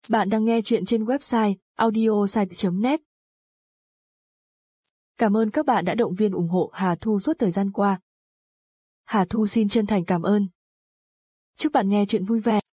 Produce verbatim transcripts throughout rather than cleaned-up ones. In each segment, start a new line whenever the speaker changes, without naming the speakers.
Bạn đang nghe chuyện trên website audiosite chấm net. Cảm ơn các bạn đã động viên ủng hộ Hà Thu suốt thời gian qua. Hà Thu xin chân thành cảm ơn. Chúc bạn nghe chuyện vui vẻ.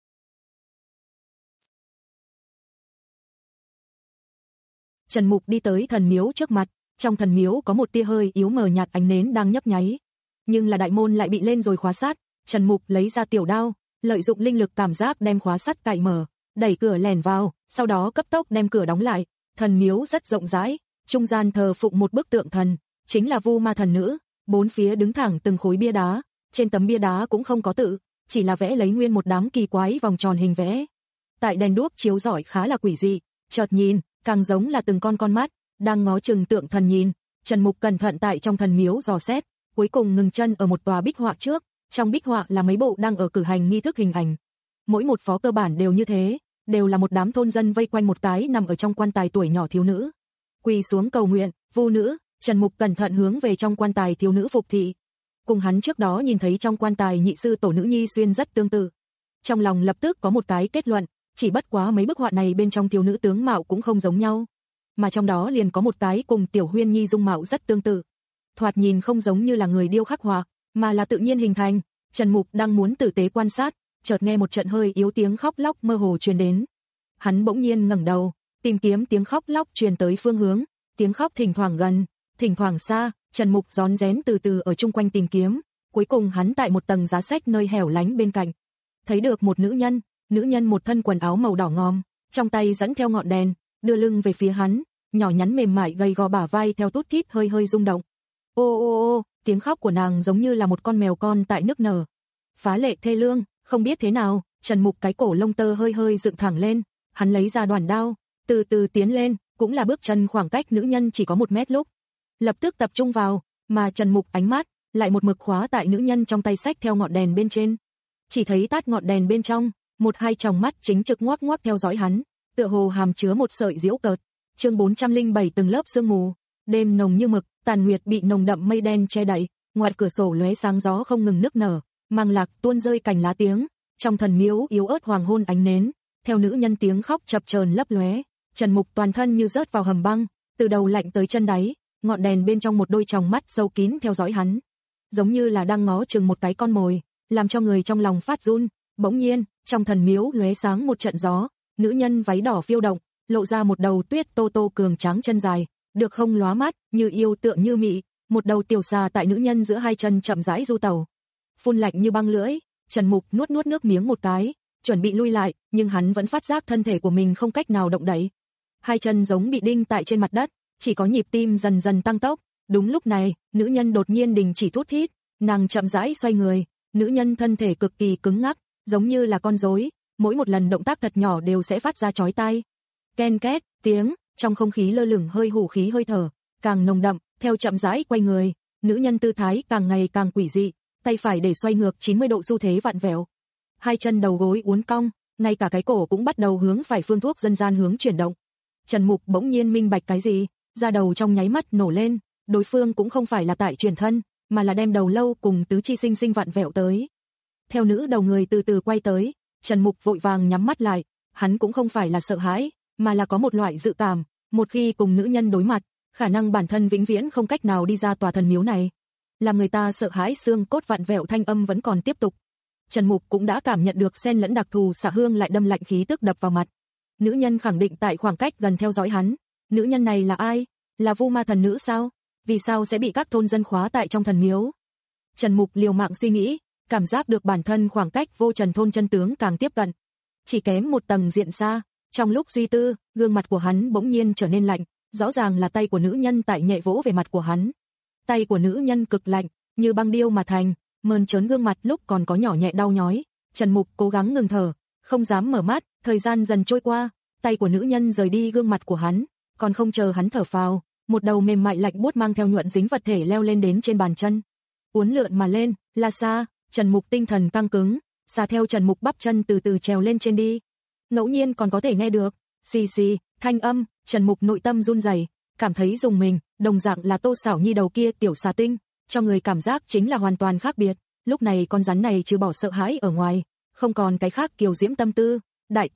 Trần Mục đi tới thần miếu trước mặt, trong thần miếu có một tia hơi yếu mờ nhạt ánh nến đang nhấp nháy. Nhưng là đại môn lại bị lên rồi khóa sát, Trần Mục lấy ra tiểu đao, lợi dụng linh lực cảm giác đem khóa sắt cạy mở, đẩy cửa lèn vào, sau đó cấp tốc đem cửa đóng lại. Thần miếu rất rộng rãi, trung gian thờ phụng một bức tượng thần, chính là Vu Ma thần nữ, bốn phía đứng thẳng từng khối bia đá, trên tấm bia đá cũng không có tự, chỉ là vẽ lấy nguyên một đám kỳ quái vòng tròn hình vẽ. Tại đèn đuốc chiếu rọi khá là quỷ dị, chợt nhìn, càng giống là từng con con mắt đang ngó chừng tượng thần nhìn. Trần Mục cẩn thận tại trong thần miếu dò xét, cuối cùng ngừng chân ở một tòa bích họa trước, trong bích họa là mấy bộ đang ở cử hành nghi thức hình ảnh. Mỗi một phó cơ bản đều như thế, đều là một đám thôn dân vây quanh một cái nằm ở trong quan tài tuổi nhỏ thiếu nữ. Quỳ xuống cầu nguyện, Vu nữ. Trần Mục cẩn thận hướng về trong quan tài thiếu nữ phục thị. Cùng hắn trước đó nhìn thấy trong quan tài nhị sư tổ nữ nhi xuyên rất tương tự. Trong lòng lập tức có một cái kết luận, chỉ bất quá mấy bức họa này bên trong thiếu nữ tướng mạo cũng không giống nhau, mà trong đó liền có một cái cùng Tiểu Huyên Nhi dung mạo rất tương tự. Thoạt nhìn không giống như là người điêu khắc họa, mà là tự nhiên hình thành. Trần Mục đang muốn tử tế quan sát, chợt nghe một trận hơi yếu tiếng khóc lóc mơ hồ truyền đến. Hắn bỗng nhiên ngẩng đầu, tìm kiếm tiếng khóc lóc truyền tới phương hướng, tiếng khóc thỉnh thoảng gần, thỉnh thoảng xa. Trần Mục rón rén từ từ ở chung quanh tìm kiếm, cuối cùng hắn tại một tầng giá sách nơi hẻo lánh bên cạnh, thấy được một nữ nhân, nữ nhân một thân quần áo màu đỏ ngòm, trong tay dẫn theo ngọn đèn, đưa lưng về phía hắn, nhỏ nhắn mềm mại gầy gò bả vai theo tút thít hơi hơi rung động. Ô ô ô, tiếng khóc của nàng giống như là một con mèo con tại nức nở. Phá lệ thê lương, không biết thế nào, Trần Mục cái cổ lông tơ hơi hơi dựng thẳng lên, hắn lấy ra đoàn đao, từ từ tiến lên, cũng là bước chân khoảng cách nữ nhân chỉ có một mét lúc. Lập tức tập trung vào, mà Trần Mục ánh mắt lại một mực khóa tại nữ nhân trong tay sách theo ngọn đèn bên trên. Chỉ thấy tát ngọn đèn bên trong, một hai tròng mắt chính trực ngoác ngoác theo dõi hắn, tựa hồ hàm chứa một sợi giễu cợt. Chương bốn trăm lẻ bảy từng lớp sương mù, đêm nồng như mực, tàn nguyệt bị nồng đậm mây đen che đậy, ngoài cửa sổ lóe sáng gió không ngừng nức nở, mang lạc tuôn rơi cành lá tiếng, trong thần miếu yếu ớt hoàng hôn ánh nến, theo nữ nhân tiếng khóc chập chờn lấp lóe. Trần Mục toàn thân như rớt vào hầm băng, từ đầu lạnh tới chân đáy, ngọn đèn bên trong một đôi tròng mắt sâu kín theo dõi hắn, giống như là đang ngó chừng một cái con mồi, làm cho người trong lòng phát run. Bỗng nhiên, trong thần miếu lóe sáng một trận gió, nữ nhân váy đỏ phiêu động, lộ ra một đầu tuyết tô tô cường tráng chân dài, được không lóa mắt, như yêu tựa như mị, một đầu tiểu xà tại nữ nhân giữa hai chân chậm rãi du tẩu. Phun lạnh như băng lưỡi, Trần Mục nuốt nuốt nước miếng một cái, chuẩn bị lui lại, nhưng hắn vẫn phát giác thân thể của mình không cách nào động đậy. Hai chân giống bị đinh tại trên mặt đất, chỉ có nhịp tim dần dần tăng tốc. Đúng lúc này, nữ nhân đột nhiên đình chỉ thút thít, nàng chậm rãi xoay người, nữ nhân thân thể cực kỳ cứng ngắc, giống như là con rối, mỗi một lần động tác thật nhỏ đều sẽ phát ra chói tai. Ken két tiếng, trong không khí lơ lửng hơi hủ khí hơi thở, càng nồng đậm, theo chậm rãi quay người, nữ nhân tư thái càng ngày càng quỷ dị, tay phải để xoay ngược chín mươi độ xu thế vặn vẹo. Hai chân đầu gối uốn cong, ngay cả cái cổ cũng bắt đầu hướng phải phương thuốc dân gian hướng chuyển động. Trần Mục bỗng nhiên minh bạch cái gì, da đầu trong nháy mắt nổ lên, đối phương cũng không phải là tại chuyển thân, mà là đem đầu lâu cùng tứ chi sinh sinh vặn vẹo tới. Theo nữ đầu người từ từ quay tới, Trần Mục vội vàng nhắm mắt lại, hắn cũng không phải là sợ hãi, mà là có một loại dự cảm, một khi cùng nữ nhân đối mặt, khả năng bản thân vĩnh viễn không cách nào đi ra tòa thần miếu này. Làm người ta sợ hãi xương cốt vặn vẹo thanh âm vẫn còn tiếp tục. Trần Mục cũng đã cảm nhận được xen lẫn đặc thù xạ hương lại đâm lạnh khí tức đập vào mặt. Nữ nhân khẳng định tại khoảng cách gần theo dõi hắn. Nữ nhân này là ai? Là Vu Ma thần nữ sao? Vì sao sẽ bị các thôn dân khóa tại trong thần miếu? Trần Mục liều mạng suy nghĩ, cảm giác được bản thân khoảng cách Vô Trần thôn chân tướng càng tiếp cận, chỉ kém một tầng diện xa. Trong lúc suy tư, gương mặt của hắn bỗng nhiên trở nên lạnh, rõ ràng là tay của nữ nhân tại nhẹ vỗ về mặt của hắn. Tay của nữ nhân cực lạnh, như băng điêu mà thành, mơn trớn gương mặt lúc còn có nhỏ nhẹ đau nhói. Trần Mục cố gắng ngừng thở, không dám mở mắt, thời gian dần trôi qua, tay của nữ nhân rời đi gương mặt của hắn, còn không chờ hắn thở phào, một đầu mềm mại lạnh buốt mang theo nhuận dính vật thể leo lên đến trên bàn chân, uốn lượn mà lên, là xa. Trần Mục tinh thần căng cứng, xà theo Trần Mục bắp chân từ từ trèo lên trên đi. Ngẫu nhiên còn có thể nghe được xì xì thanh âm. Trần Mục nội tâm run rẩy, cảm thấy rùng mình, đồng dạng là Tô Sảo Nhi đầu kia tiểu xà tinh, cho người cảm giác chính là hoàn toàn khác biệt. Lúc này con rắn này trừ bỏ sợ hãi ở ngoài, không còn cái khác kiều diễm tâm tư. Đại ca,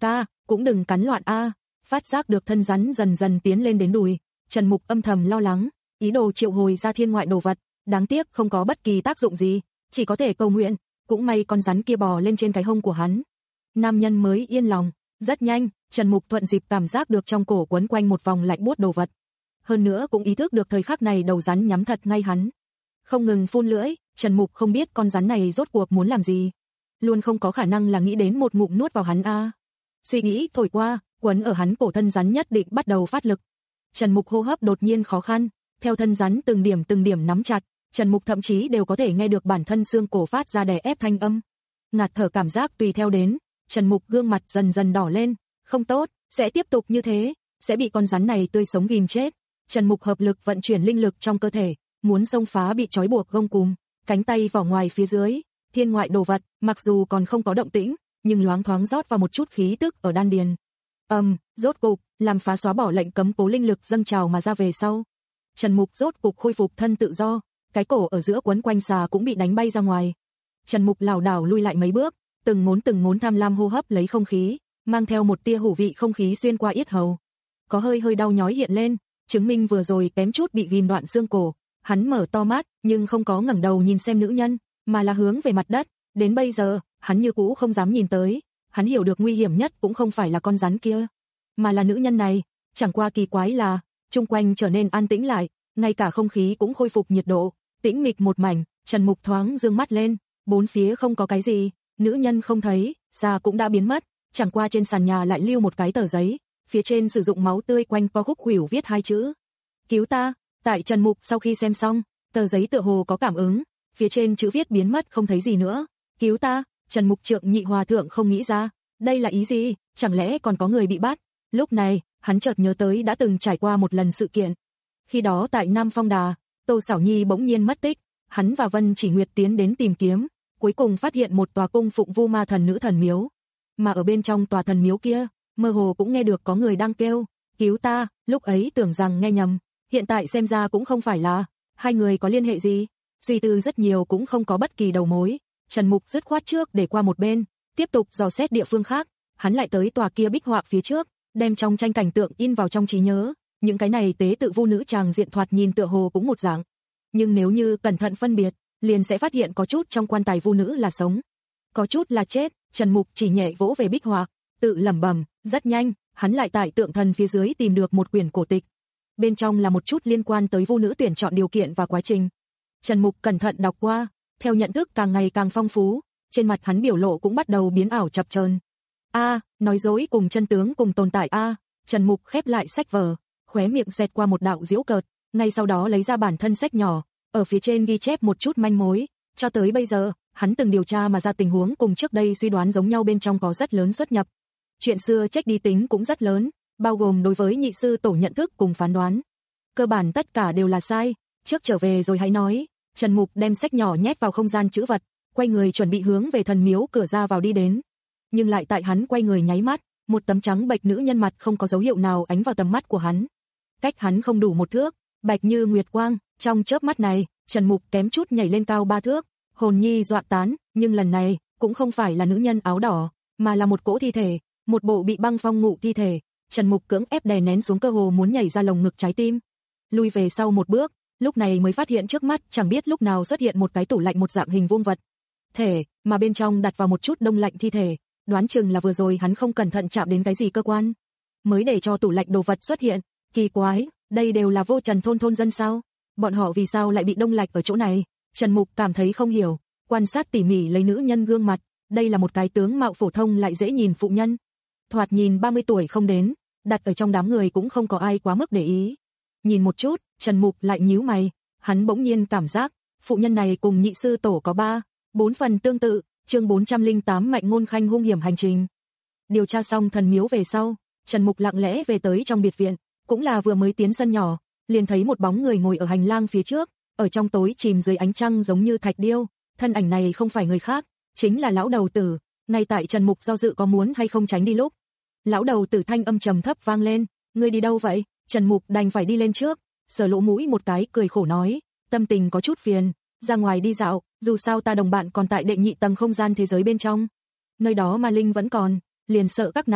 cũng đừng cắn loạn a. Phát giác được thân rắn dần dần tiến lên đến đùi, Trần Mục âm thầm lo lắng, ý đồ triệu hồi ra thiên ngoại đồ vật, đáng tiếc không có bất kỳ tác dụng gì, chỉ có thể cầu nguyện, cũng may con rắn kia bò lên trên cái hông của hắn. Nam nhân mới yên lòng, rất nhanh, Trần Mục thuận dịp cảm giác được trong cổ quấn quanh một vòng lạnh buốt đồ vật. Hơn nữa cũng ý thức được thời khắc này đầu rắn nhắm thật ngay hắn. Không ngừng phun lưỡi, Trần Mục không biết con rắn này rốt cuộc muốn làm gì. Luôn không có khả năng là nghĩ đến một ngụm nuốt vào hắn a. Suy nghĩ thổi qua, quấn ở hắn cổ thân rắn nhất định bắt đầu phát lực. Trần Mục hô hấp đột nhiên khó khăn, theo thân rắn từng điểm từng điểm nắm chặt, Trần Mục thậm chí đều có thể nghe được bản thân xương cổ phát ra đè ép thanh âm. Ngạt thở cảm giác tùy theo đến, Trần Mục gương mặt dần dần đỏ lên, không tốt, sẽ tiếp tục như thế, sẽ bị con rắn này tươi sống ghim chết. Trần Mục hợp lực vận chuyển linh lực trong cơ thể, muốn xông phá bị trói buộc gông cùm, cánh tay vỏ ngoài phía dưới, thiên ngoại đồ vật, mặc dù còn không có động tĩnh, nhưng loáng thoáng rót vào một chút khí tức ở đan điền. Ầm, um, rốt cục, làm phá xóa bỏ lệnh cấm cố linh lực dâng trào mà ra về sau. Trần Mục rốt cục khôi phục thân tự do, cái cổ ở giữa quấn quanh xà cũng bị đánh bay ra ngoài. Trần Mục lảo đảo lui lại mấy bước, từng ngốn từng ngốn tham lam hô hấp lấy không khí, mang theo một tia hủ vị không khí xuyên qua yết hầu. Có hơi hơi đau nhói hiện lên, chứng minh vừa rồi kém chút bị ghim đoạn xương cổ. Hắn mở to mắt, nhưng không có ngẩng đầu nhìn xem nữ nhân, mà là hướng về mặt đất. Đến bây giờ, hắn như cũ không dám nhìn tới. Hắn hiểu được nguy hiểm nhất cũng không phải là con rắn kia, mà là nữ nhân này. Chẳng qua kỳ quái là, chung quanh trở nên an tĩnh lại, ngay cả không khí cũng khôi phục nhiệt độ, tĩnh mịch một mảnh. Trần Mục thoáng dương mắt lên, bốn phía không có cái gì, nữ nhân không thấy, da cũng đã biến mất, chẳng qua trên sàn nhà lại lưu một cái tờ giấy, phía trên sử dụng máu tươi quanh co khúc khuỷu viết hai chữ: cứu ta. Tại Trần Mục sau khi xem xong, tờ giấy tựa hồ có cảm ứng, phía trên chữ viết biến mất không thấy gì nữa. Cứu ta. Trần Mục Trượng Nhị Hòa thượng không nghĩ ra, đây là ý gì, chẳng lẽ còn có người bị bắt? Lúc này, hắn chợt nhớ tới đã từng trải qua một lần sự kiện. Khi đó tại Nam Phong Đà, Tô Sảo Nhi bỗng nhiên mất tích, hắn và Vân Chỉ Nguyệt tiến đến tìm kiếm, cuối cùng phát hiện một tòa cung phụng Vu Ma thần nữ thần miếu. Mà ở bên trong tòa thần miếu kia, mơ hồ cũng nghe được có người đang kêu, cứu ta, lúc ấy tưởng rằng nghe nhầm, hiện tại xem ra cũng không phải là, hai người có liên hệ gì, suy tư rất nhiều cũng không có bất kỳ đầu mối. Trần Mục dứt khoát trước để qua một bên, tiếp tục dò xét địa phương khác, hắn lại tới tòa kia bích họa phía trước, đem trong tranh cảnh tượng in vào trong trí nhớ, những cái này tế tự vu nữ chàng diện thoạt nhìn tựa hồ cũng một dạng, nhưng nếu như cẩn thận phân biệt, liền sẽ phát hiện có chút trong quan tài vu nữ là sống, có chút là chết. Trần Mục chỉ nhẹ vỗ về bích họa, tự lẩm bẩm, rất nhanh, hắn lại tại tượng thần phía dưới tìm được một quyển cổ tịch. Bên trong là một chút liên quan tới vu nữ tuyển chọn điều kiện và quá trình. Trần Mục cẩn thận đọc qua, theo nhận thức càng ngày càng phong phú, trên mặt hắn biểu lộ cũng bắt đầu biến ảo chập chờn. A, nói dối cùng chân tướng cùng tồn tại a. Trần Mục khép lại sách vở, khóe miệng xẹt qua một đạo giễu cợt, ngay sau đó lấy ra bản thân sách nhỏ, ở phía trên ghi chép một chút manh mối, cho tới bây giờ, hắn từng điều tra mà ra tình huống cùng trước đây suy đoán giống nhau bên trong có rất lớn xuất nhập. Chuyện xưa trách đi tính cũng rất lớn, bao gồm đối với nhị sư tổ nhận thức cùng phán đoán. Cơ bản tất cả đều là sai, trước trở về rồi hãy nói. Trần Mục đem sách nhỏ nhét vào không gian trữ vật, quay người chuẩn bị hướng về thần miếu cửa ra vào đi đến. Nhưng lại tại hắn quay người nháy mắt, một tấm trắng bệch nữ nhân mặt không có dấu hiệu nào ánh vào tầm mắt của hắn. Cách hắn không đủ một thước, bạch như nguyệt quang, trong chớp mắt này, Trần Mục kém chút nhảy lên cao ba thước, hồn nhi dọa tán, nhưng lần này, cũng không phải là nữ nhân áo đỏ, mà là một cỗ thi thể, một bộ bị băng phong ngụ thi thể. Trần Mục cưỡng ép đè nén xuống cơ hồ muốn nhảy ra lồng ngực trái tim. Lui về sau một bước, lúc này mới phát hiện trước mắt chẳng biết lúc nào xuất hiện một cái tủ lạnh một dạng hình vuông vật thể, mà bên trong đặt vào một chút đông lạnh thi thể, đoán chừng là vừa rồi hắn không cẩn thận chạm đến cái gì cơ quan, mới để cho tủ lạnh đồ vật xuất hiện. Kỳ quái, đây đều là Vô Trần thôn thôn dân sao? Bọn họ vì sao lại bị đông lạnh ở chỗ này? Trần Mục cảm thấy không hiểu, quan sát tỉ mỉ lấy nữ nhân gương mặt, đây là một cái tướng mạo phổ thông lại dễ nhìn phụ nhân, thoạt nhìn ba mươi tuổi không đến, đặt ở trong đám người cũng không có ai quá mức để ý. Nhìn một chút, Trần Mục lại nhíu mày, hắn bỗng nhiên cảm giác, phụ nhân này cùng nhị sư tổ có ba, bốn phần tương tự. Chương bốn trăm lẻ tám Mạnh Ngôn Khanh hung hiểm hành trình. Điều tra xong thần miếu về sau, Trần Mục lặng lẽ về tới trong biệt viện, cũng là vừa mới tiến sân nhỏ, liền thấy một bóng người ngồi ở hành lang phía trước, ở trong tối chìm dưới ánh trăng giống như thạch điêu, thân ảnh này không phải người khác, chính là lão đầu tử. Ngay tại Trần Mục do dự có muốn hay không tránh đi lúc, lão đầu tử thanh âm trầm thấp vang lên, ngươi đi đâu vậy? Trần Mục đành phải đi lên trước, sờ lỗ mũi một cái cười khổ nói, tâm tình có chút phiền, ra ngoài đi dạo, dù sao ta đồng bạn còn tại đệ nhị tầng không gian thế giới bên trong, nơi đó mà linh vẫn còn, liền sợ các nàng.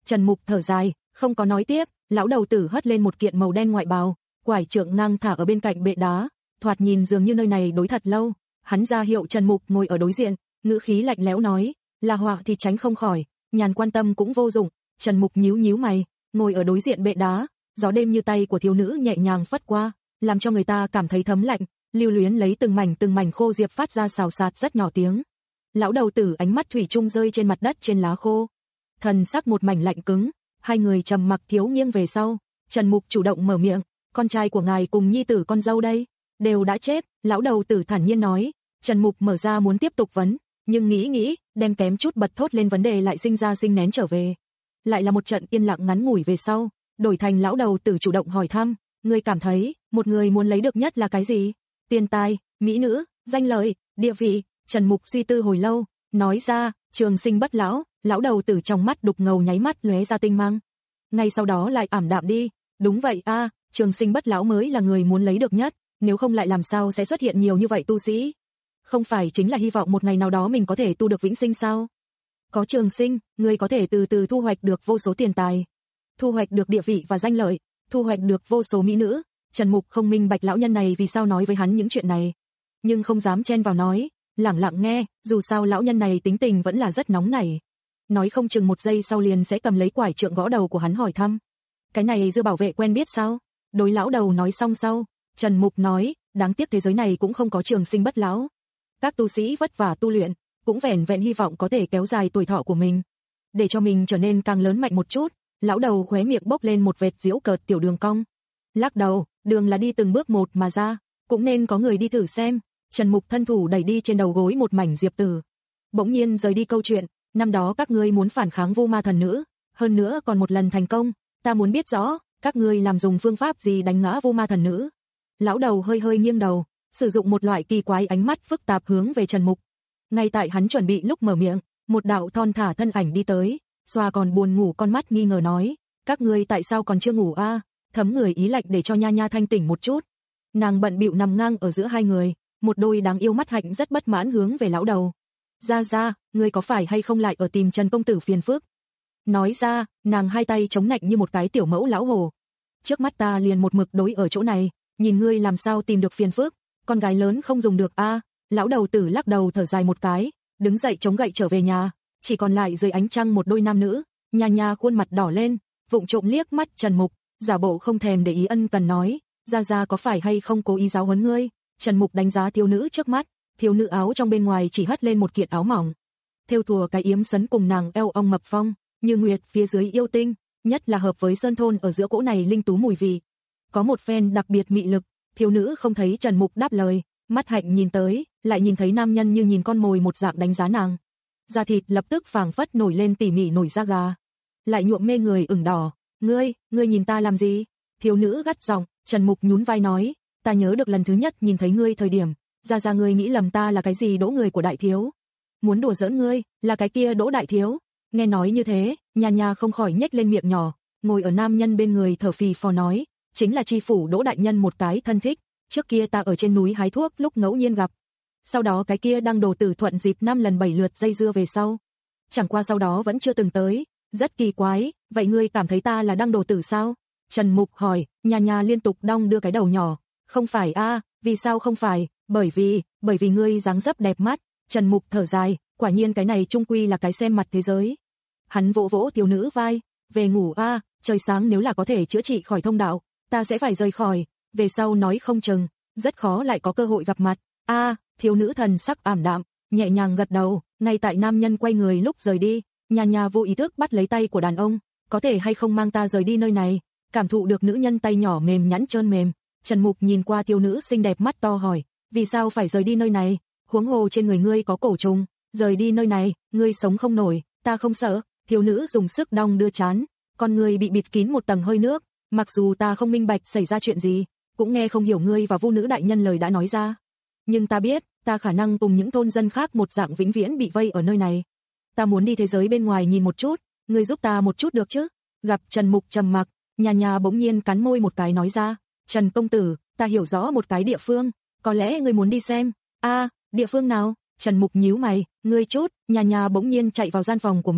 Trần Mục thở dài, không có nói tiếp, lão đầu tử hất lên một kiện màu đen ngoại bào, quải trượng ngang thả ở bên cạnh bệ đá, thoạt nhìn dường như nơi này đối thật lâu. Hắn ra hiệu Trần Mục ngồi ở đối diện, ngữ khí lạnh lẽo nói, là họa thì tránh không khỏi, nhàn quan tâm cũng vô dụng. Trần Mục nhíu nhíu mày, ngồi ở đối diện bệ đá, gió đêm như tay của thiếu nữ nhẹ nhàng phất qua, làm cho người ta cảm thấy thấm lạnh, lưu luyến lấy từng mảnh từng mảnh khô diệp phát ra xào xạc rất nhỏ tiếng. Lão đầu tử ánh mắt thủy chung rơi trên mặt đất trên lá khô, thần sắc một mảnh lạnh cứng, hai người trầm mặc thiếu nghiêng về sau. Trần Mục chủ động mở miệng, con trai của ngài cùng nhi tử con dâu đây, đều đã chết. Lão đầu tử thản nhiên nói. Trần Mục mở ra muốn tiếp tục vấn, nhưng nghĩ nghĩ, đem kém chút bật thốt lên vấn đề lại sinh ra sinh nén trở về. Lại là một trận yên lặng ngắn ngủi về sau, đổi thành lão đầu tử chủ động hỏi thăm, ngươi cảm thấy, một người muốn lấy được nhất là cái gì? Tiền tài, mỹ nữ, danh lợi, địa vị. Trần Mục suy tư hồi lâu, nói ra, trường sinh bất lão. Lão đầu tử trong mắt đục ngầu nháy mắt lóe ra tinh mang. Ngay sau đó lại ảm đạm đi, đúng vậy a, à, trường sinh bất lão mới là người muốn lấy được nhất, nếu không lại làm sao sẽ xuất hiện nhiều như vậy tu sĩ? Không phải chính là hy vọng một ngày nào đó mình có thể tu được vĩnh sinh sao? Có trường sinh, người có thể từ từ thu hoạch được vô số tiền tài, thu hoạch được địa vị và danh lợi, thu hoạch được vô số mỹ nữ. Trần Mục không minh bạch lão nhân này vì sao nói với hắn những chuyện này, nhưng không dám chen vào nói, lẳng lặng nghe, dù sao lão nhân này tính tình vẫn là rất nóng nảy. Nói không chừng một giây sau liền sẽ cầm lấy quải trượng gõ đầu của hắn hỏi thăm. Cái này Dư bảo vệ quen biết sao? Đối lão đầu nói xong sau, Trần Mục nói, đáng tiếc thế giới này cũng không có trường sinh bất lão. Các tu sĩ vất vả tu luyện, cũng vẻn vẹn hy vọng có thể kéo dài tuổi thọ của mình, để cho mình trở nên càng lớn mạnh một chút. Lão đầu khóe miệng bốc lên một vệt giễu cợt tiểu đường cong. Lắc đầu, đường là đi từng bước một mà ra, cũng nên có người đi thử xem. Trần Mục thân thủ đẩy đi trên đầu gối một mảnh diệp tử. Bỗng nhiên rời đi câu chuyện, năm đó các ngươi muốn phản kháng Vu Ma thần nữ, hơn nữa còn một lần thành công, ta muốn biết rõ, các ngươi làm dùng phương pháp gì đánh ngã Vu Ma thần nữ? Lão đầu hơi hơi nghiêng đầu, sử dụng một loại kỳ quái ánh mắt phức tạp hướng về Trần Mục. Ngay tại hắn chuẩn bị lúc mở miệng, một đạo thon thả thân ảnh đi tới, xoa còn buồn ngủ con mắt nghi ngờ nói, các ngươi tại sao còn chưa ngủ a? À? Thấm người ý lạnh để cho Nha Nha thanh tỉnh một chút. Nàng bận bịu nằm ngang ở giữa hai người, một đôi đáng yêu mắt hạnh rất bất mãn hướng về lão đầu. Ra ra, ngươi có phải hay không lại ở tìm Trần công tử phiền phức? Nói ra, nàng hai tay chống nạnh như một cái tiểu mẫu lão hồ. Trước mắt ta liền một mực đối ở chỗ này, nhìn ngươi làm sao tìm được phiền phức, con gái lớn không dùng được a. À? Lão đầu tử lắc đầu thở dài một cái, đứng dậy chống gậy trở về nhà, chỉ còn lại dưới ánh trăng một đôi nam nữ. Nha Nha khuôn mặt đỏ lên, vụng trộm liếc mắt Trần Mục, giả bộ không thèm để ý ân cần nói, ra ra có phải hay không cố ý giáo huấn ngươi? Trần Mục đánh giá thiếu nữ trước mắt, thiếu nữ áo trong bên ngoài chỉ hất lên một kiện áo mỏng, thêu thùa cái yếm sấn cùng nàng eo ong mập phong, như nguyệt phía dưới yêu tinh, nhất là hợp với sơn thôn ở giữa cỗ này linh tú mùi vị, có một phen đặc biệt mị lực. Thiếu nữ không thấy Trần Mục đáp lời, mắt hạnh nhìn tới, lại nhìn thấy nam nhân như nhìn con mồi một dạng đánh giá nàng. Da thịt lập tức phảng phất nổi lên tỉ mỉ nổi da gà, lại nhuộm mê người ửng đỏ. Ngươi, ngươi nhìn ta làm gì? Thiếu nữ gắt giọng. Trần Mục nhún vai nói, ta nhớ được lần thứ nhất nhìn thấy ngươi thời điểm, ra ra ngươi nghĩ lầm ta là cái gì Đỗ người của đại thiếu. Muốn đùa giỡn ngươi, là cái kia Đỗ đại thiếu. Nghe nói như thế, Nha Nha không khỏi nhếch lên miệng nhỏ, ngồi ở nam nhân bên người thở phì phò nói, chính là tri phủ Đỗ đại nhân một cái thân thích, trước kia ta ở trên núi hái thuốc lúc ngẫu nhiên gặp. Sau đó cái kia đăng đồ tử thuận dịp năm lần bảy lượt dây dưa về sau. Chẳng qua sau đó vẫn chưa từng tới, rất kỳ quái, vậy ngươi cảm thấy ta là đăng đồ tử sao? Trần Mục hỏi. Nha Nha liên tục đong đưa cái đầu nhỏ, không phải a, à, vì sao không phải? Bởi vì, bởi vì ngươi dáng dấp đẹp mắt. Trần Mục thở dài, quả nhiên cái này chung quy là cái xem mặt thế giới. Hắn vỗ vỗ thiếu nữ vai, về ngủ a, à, trời sáng nếu là có thể chữa trị khỏi thông đạo, ta sẽ phải rời khỏi, về sau nói không chừng, rất khó lại có cơ hội gặp mặt. A, à, thiếu nữ thần sắc ảm đạm, nhẹ nhàng gật đầu. Ngay tại nam nhân quay người lúc rời đi, Nha Nha vô ý thức bắt lấy tay của đàn ông, có thể hay không mang ta rời đi nơi này? Cảm thụ được nữ nhân tay nhỏ mềm nhẵn trơn mềm, Trần Mục nhìn qua thiếu nữ xinh đẹp mắt to hỏi, vì sao phải rời đi nơi này? Huống hồ trên người ngươi có cổ trùng, rời đi nơi này, ngươi sống không nổi. Ta không sợ. Thiếu nữ dùng sức đong đưa trán, con ngươi bị bịt kín một tầng hơi nước, mặc dù ta không minh bạch xảy ra chuyện gì, cũng nghe không hiểu ngươi và Vu nữ đại nhân lời đã nói ra, nhưng ta biết, ta khả năng cùng những thôn dân khác một dạng vĩnh viễn bị vây ở nơi này. Ta muốn đi thế giới bên ngoài nhìn một chút, ngươi giúp ta một chút được chứ? Gặp Trần Mục trầm mặc, Nha Nha bỗng nhiên cắn môi một cái nói ra, Trần công tử, ta hiểu rõ một cái địa phương, có lẽ ngươi muốn đi xem. A, à, địa phương nào? Trần Mục nhíu mày, ngươi chút. Nha Nha bỗng nhiên chạy vào gian phòng của mình,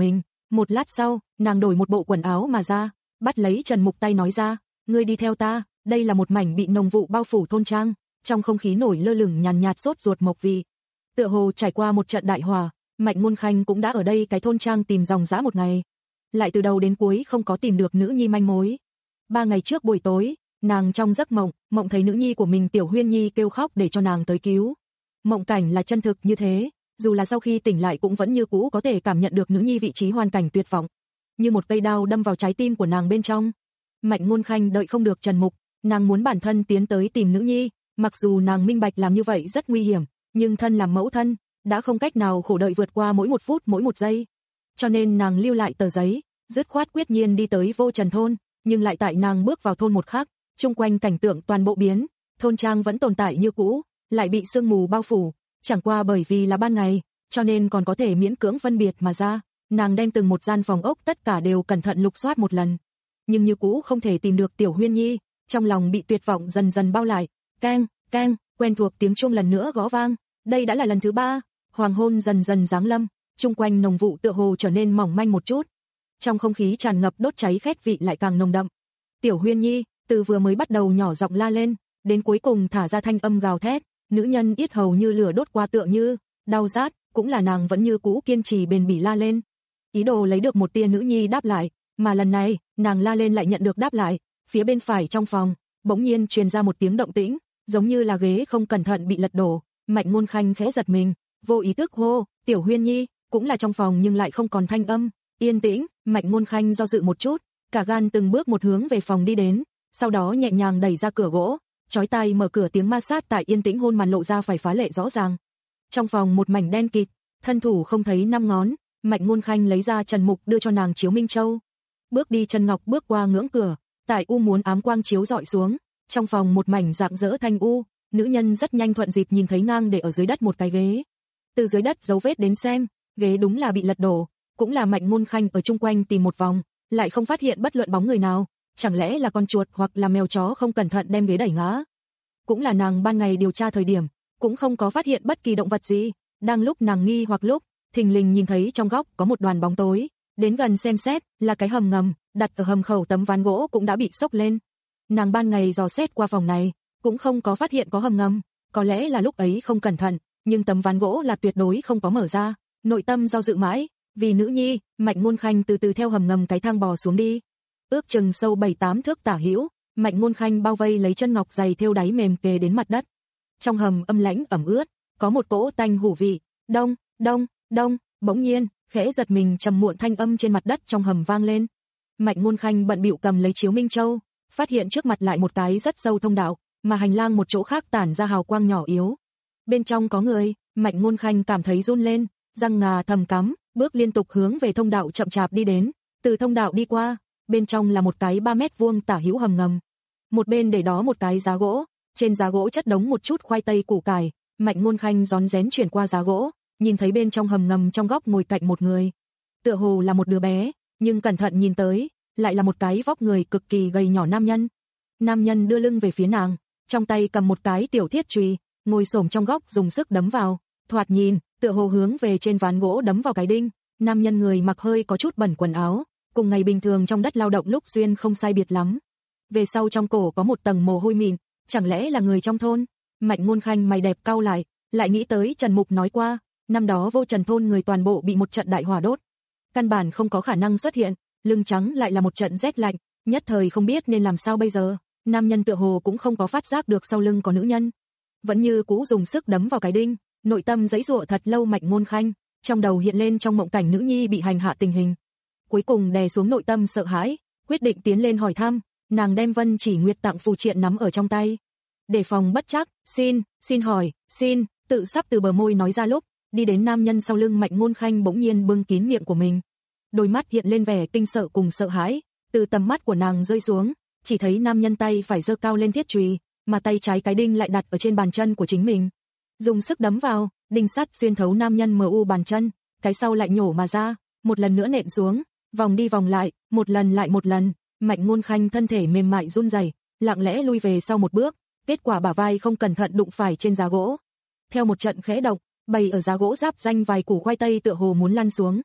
Một lát sau, nàng đổi một bộ quần áo mà ra, bắt lấy Trần Mục tay nói ra, ngươi đi theo ta, đây là một mảnh bị nồng vụ bao phủ thôn trang, trong không khí nổi lơ lửng nhàn nhạt sốt ruột mộc vị. Tựa hồ trải qua một trận đại hỏa, Mạnh Ngôn Khanh cũng đã ở đây cái thôn trang tìm dòng dã một ngày, lại từ đầu đến cuối không có tìm được nữ nhi manh mối. Ba ngày trước buổi tối, nàng trong giấc mộng, mộng thấy nữ nhi của mình Tiểu Huyên Nhi kêu khóc để cho nàng tới cứu. Mộng cảnh là chân thực như thế, dù là sau khi tỉnh lại cũng vẫn như cũ có thể cảm nhận được nữ nhi vị trí hoàn cảnh tuyệt vọng, như một cây đao đâm vào trái tim của nàng bên trong. Mạnh Ngôn Khanh đợi không được Trần Mục, nàng muốn bản thân tiến tới tìm nữ nhi, mặc dù nàng minh bạch làm như vậy rất nguy hiểm, nhưng thân làm mẫu thân, đã không cách nào khổ đợi vượt qua mỗi một phút mỗi một giây. Cho nên nàng lưu lại tờ giấy, dứt khoát quyết nhiên đi tới Vô Trần thôn, nhưng lại tại nàng bước vào thôn một khắc, chung quanh cảnh tượng toàn bộ biến, thôn trang vẫn tồn tại như cũ, lại bị sương mù bao phủ, chẳng qua bởi vì là ban ngày, cho nên còn có thể miễn cưỡng phân biệt mà ra. Nàng đem từng một gian phòng ốc tất cả đều cẩn thận lục soát một lần, nhưng như cũ không thể tìm được Tiểu Huyên Nhi, trong lòng bị tuyệt vọng dần dần bao lại. Keng, keng, quen thuộc tiếng chuông lần nữa gõ vang, đây đã là lần thứ ba. Hoàng hôn dần dần giáng lâm, chung quanh nồng vụ tựa hồ trở nên mỏng manh một chút. Trong không khí tràn ngập đốt cháy khét vị lại càng nồng đậm. Tiểu Huyên Nhi, từ vừa mới bắt đầu nhỏ giọng la lên, đến cuối cùng thả ra thanh âm gào thét, nữ nhân yết hầu như lửa đốt qua tựa như đau rát, cũng là nàng vẫn như cũ kiên trì bền bỉ la lên, ý đồ lấy được một tia nữ nhi đáp lại, mà lần này, nàng la lên lại nhận được đáp lại. Phía bên phải trong phòng, bỗng nhiên truyền ra một tiếng động tĩnh, giống như là ghế không cẩn thận bị lật đổ. Mạnh Ngôn Khanh khẽ giật mình, vô ý thức hô, Tiểu Huyên Nhi, cũng là trong phòng nhưng lại không còn thanh âm, yên tĩnh. Mạnh Ngôn Khanh do dự một chút, cả gan từng bước một hướng về phòng đi đến, sau đó nhẹ nhàng đẩy ra cửa gỗ, chói tai mở cửa, tiếng ma sát tại yên tĩnh hôn màn lộ ra phải phá lệ rõ ràng. Trong phòng một mảnh đen kịt, thân thủ không thấy năm ngón, Mạnh Ngôn Khanh lấy ra Trần Mục đưa cho nàng chiếu minh châu. Bước đi chân ngọc bước qua ngưỡng cửa, tại u muốn ám quang chiếu dọi xuống, trong phòng một mảnh rạng rỡ thanh u, nữ nhân rất nhanh thuận dịp nhìn thấy ngang để ở dưới đất một cái ghế. Từ dưới đất dấu vết đến xem, ghế đúng là bị lật đổ, cũng là Mạnh Ngôn Khanh ở chung quanh tìm một vòng, lại không phát hiện bất luận bóng người nào, chẳng lẽ là con chuột hoặc là mèo chó không cẩn thận đem ghế đẩy ngã. Cũng là nàng ban ngày điều tra thời điểm, cũng không có phát hiện bất kỳ động vật gì, đang lúc nàng nghi hoặc lúc, thình lình nhìn thấy trong góc có một đoàn bóng tối, đến gần xem xét, là cái hầm ngầm, đặt ở hầm khẩu tấm ván gỗ cũng đã bị xốc lên. Nàng ban ngày dò xét qua phòng này, cũng không có phát hiện có hầm ngầm, có lẽ là lúc ấy không cẩn thận, nhưng tấm ván gỗ là tuyệt đối không có mở ra. Nội tâm do dự mãi, vì nữ nhi, Mạnh Ngôn Khanh từ từ theo hầm ngầm cái thang bò xuống đi. Ước chừng sâu bảy tám thước tả hữu, Mạnh Ngôn Khanh bao vây lấy chân ngọc dày thêu đáy mềm kề đến mặt đất. Trong hầm âm lãnh ẩm ướt, có một cỗ tanh hủ vị, đông, đông, đông, bỗng nhiên, khẽ giật mình trầm muộn thanh âm trên mặt đất trong hầm vang lên. Mạnh Ngôn Khanh bận bịu cầm lấy chiếu minh châu, phát hiện trước mặt lại một cái rất sâu thông đạo, mà hành lang một chỗ khác tản ra hào quang nhỏ yếu. Bên trong có người, Mạnh Ngôn Khanh cảm thấy run lên, răng ngà thầm cắm, bước liên tục hướng về thông đạo chậm chạp đi đến, từ thông đạo đi qua, bên trong là một cái ba mét vuông tả hữu hầm ngầm. Một bên để đó một cái giá gỗ, trên giá gỗ chất đống một chút khoai tây củ cải, Mạnh Ngôn Khanh rón rén chuyển qua giá gỗ, nhìn thấy bên trong hầm ngầm trong góc ngồi cạnh một người. Tựa hồ là một đứa bé, nhưng cẩn thận nhìn tới, lại là một cái vóc người cực kỳ gầy nhỏ nam nhân. Nam nhân đưa lưng về phía nàng, trong tay cầm một cái tiểu thiết chùy, ngồi xổm trong góc dùng sức đấm vào, thoạt nhìn, tựa hồ hướng về trên ván gỗ đấm vào cái đinh. Nam nhân người mặc hơi có chút bẩn quần áo, cùng ngày bình thường trong đất lao động lúc xuyên không sai biệt lắm. Về sau trong cổ có một tầng mồ hôi mịn, chẳng lẽ là người trong thôn? Mạnh Ngôn Khanh mày đẹp cau lại, lại nghĩ tới Trần Mục nói qua, năm đó Vô Trần thôn người toàn bộ bị một trận đại hỏa đốt, căn bản không có khả năng xuất hiện, lưng trắng lại là một trận rét lạnh, nhất thời không biết nên làm sao bây giờ. Nam nhân tựa hồ cũng không có phát giác được sau lưng có nữ nhân, vẫn như cũ dùng sức đấm vào cái đinh, nội tâm giãy giụa thật lâu. Mạnh Ngôn Khanh trong đầu hiện lên trong mộng cảnh nữ nhi bị hành hạ tình hình, cuối cùng đè xuống nội tâm sợ hãi, quyết định tiến lên hỏi thăm. Nàng đem Vân Chỉ Nguyệt tặng phù triện nắm ở trong tay, để phòng bất chắc, xin, xin hỏi, xin, tự sắp từ bờ môi nói ra lúc, đi đến nam nhân sau lưng Mạnh Ngôn Khanh bỗng nhiên bưng kín miệng của mình. Đôi mắt hiện lên vẻ kinh sợ cùng sợ hãi, từ tầm mắt của nàng rơi xuống, chỉ thấy nam nhân tay phải giơ cao lên thiết chùy, mà tay trái cái đinh lại đặt ở trên bàn chân của chính mình. Dùng sức đấm vào, đinh sắt xuyên thấu nam nhân mờ u bàn chân, cái sau lại nhổ mà ra, một lần nữa nện xuống, vòng đi vòng lại, một lần lại một lần. Mạnh Ngôn Khanh thân thể mềm mại run rẩy, lặng lẽ lui về sau một bước, kết quả bả vai không cẩn thận đụng phải trên giá gỗ. Theo một trận khẽ động, bày ở giá gỗ giáp danh vài củ khoai tây tựa hồ muốn lăn xuống.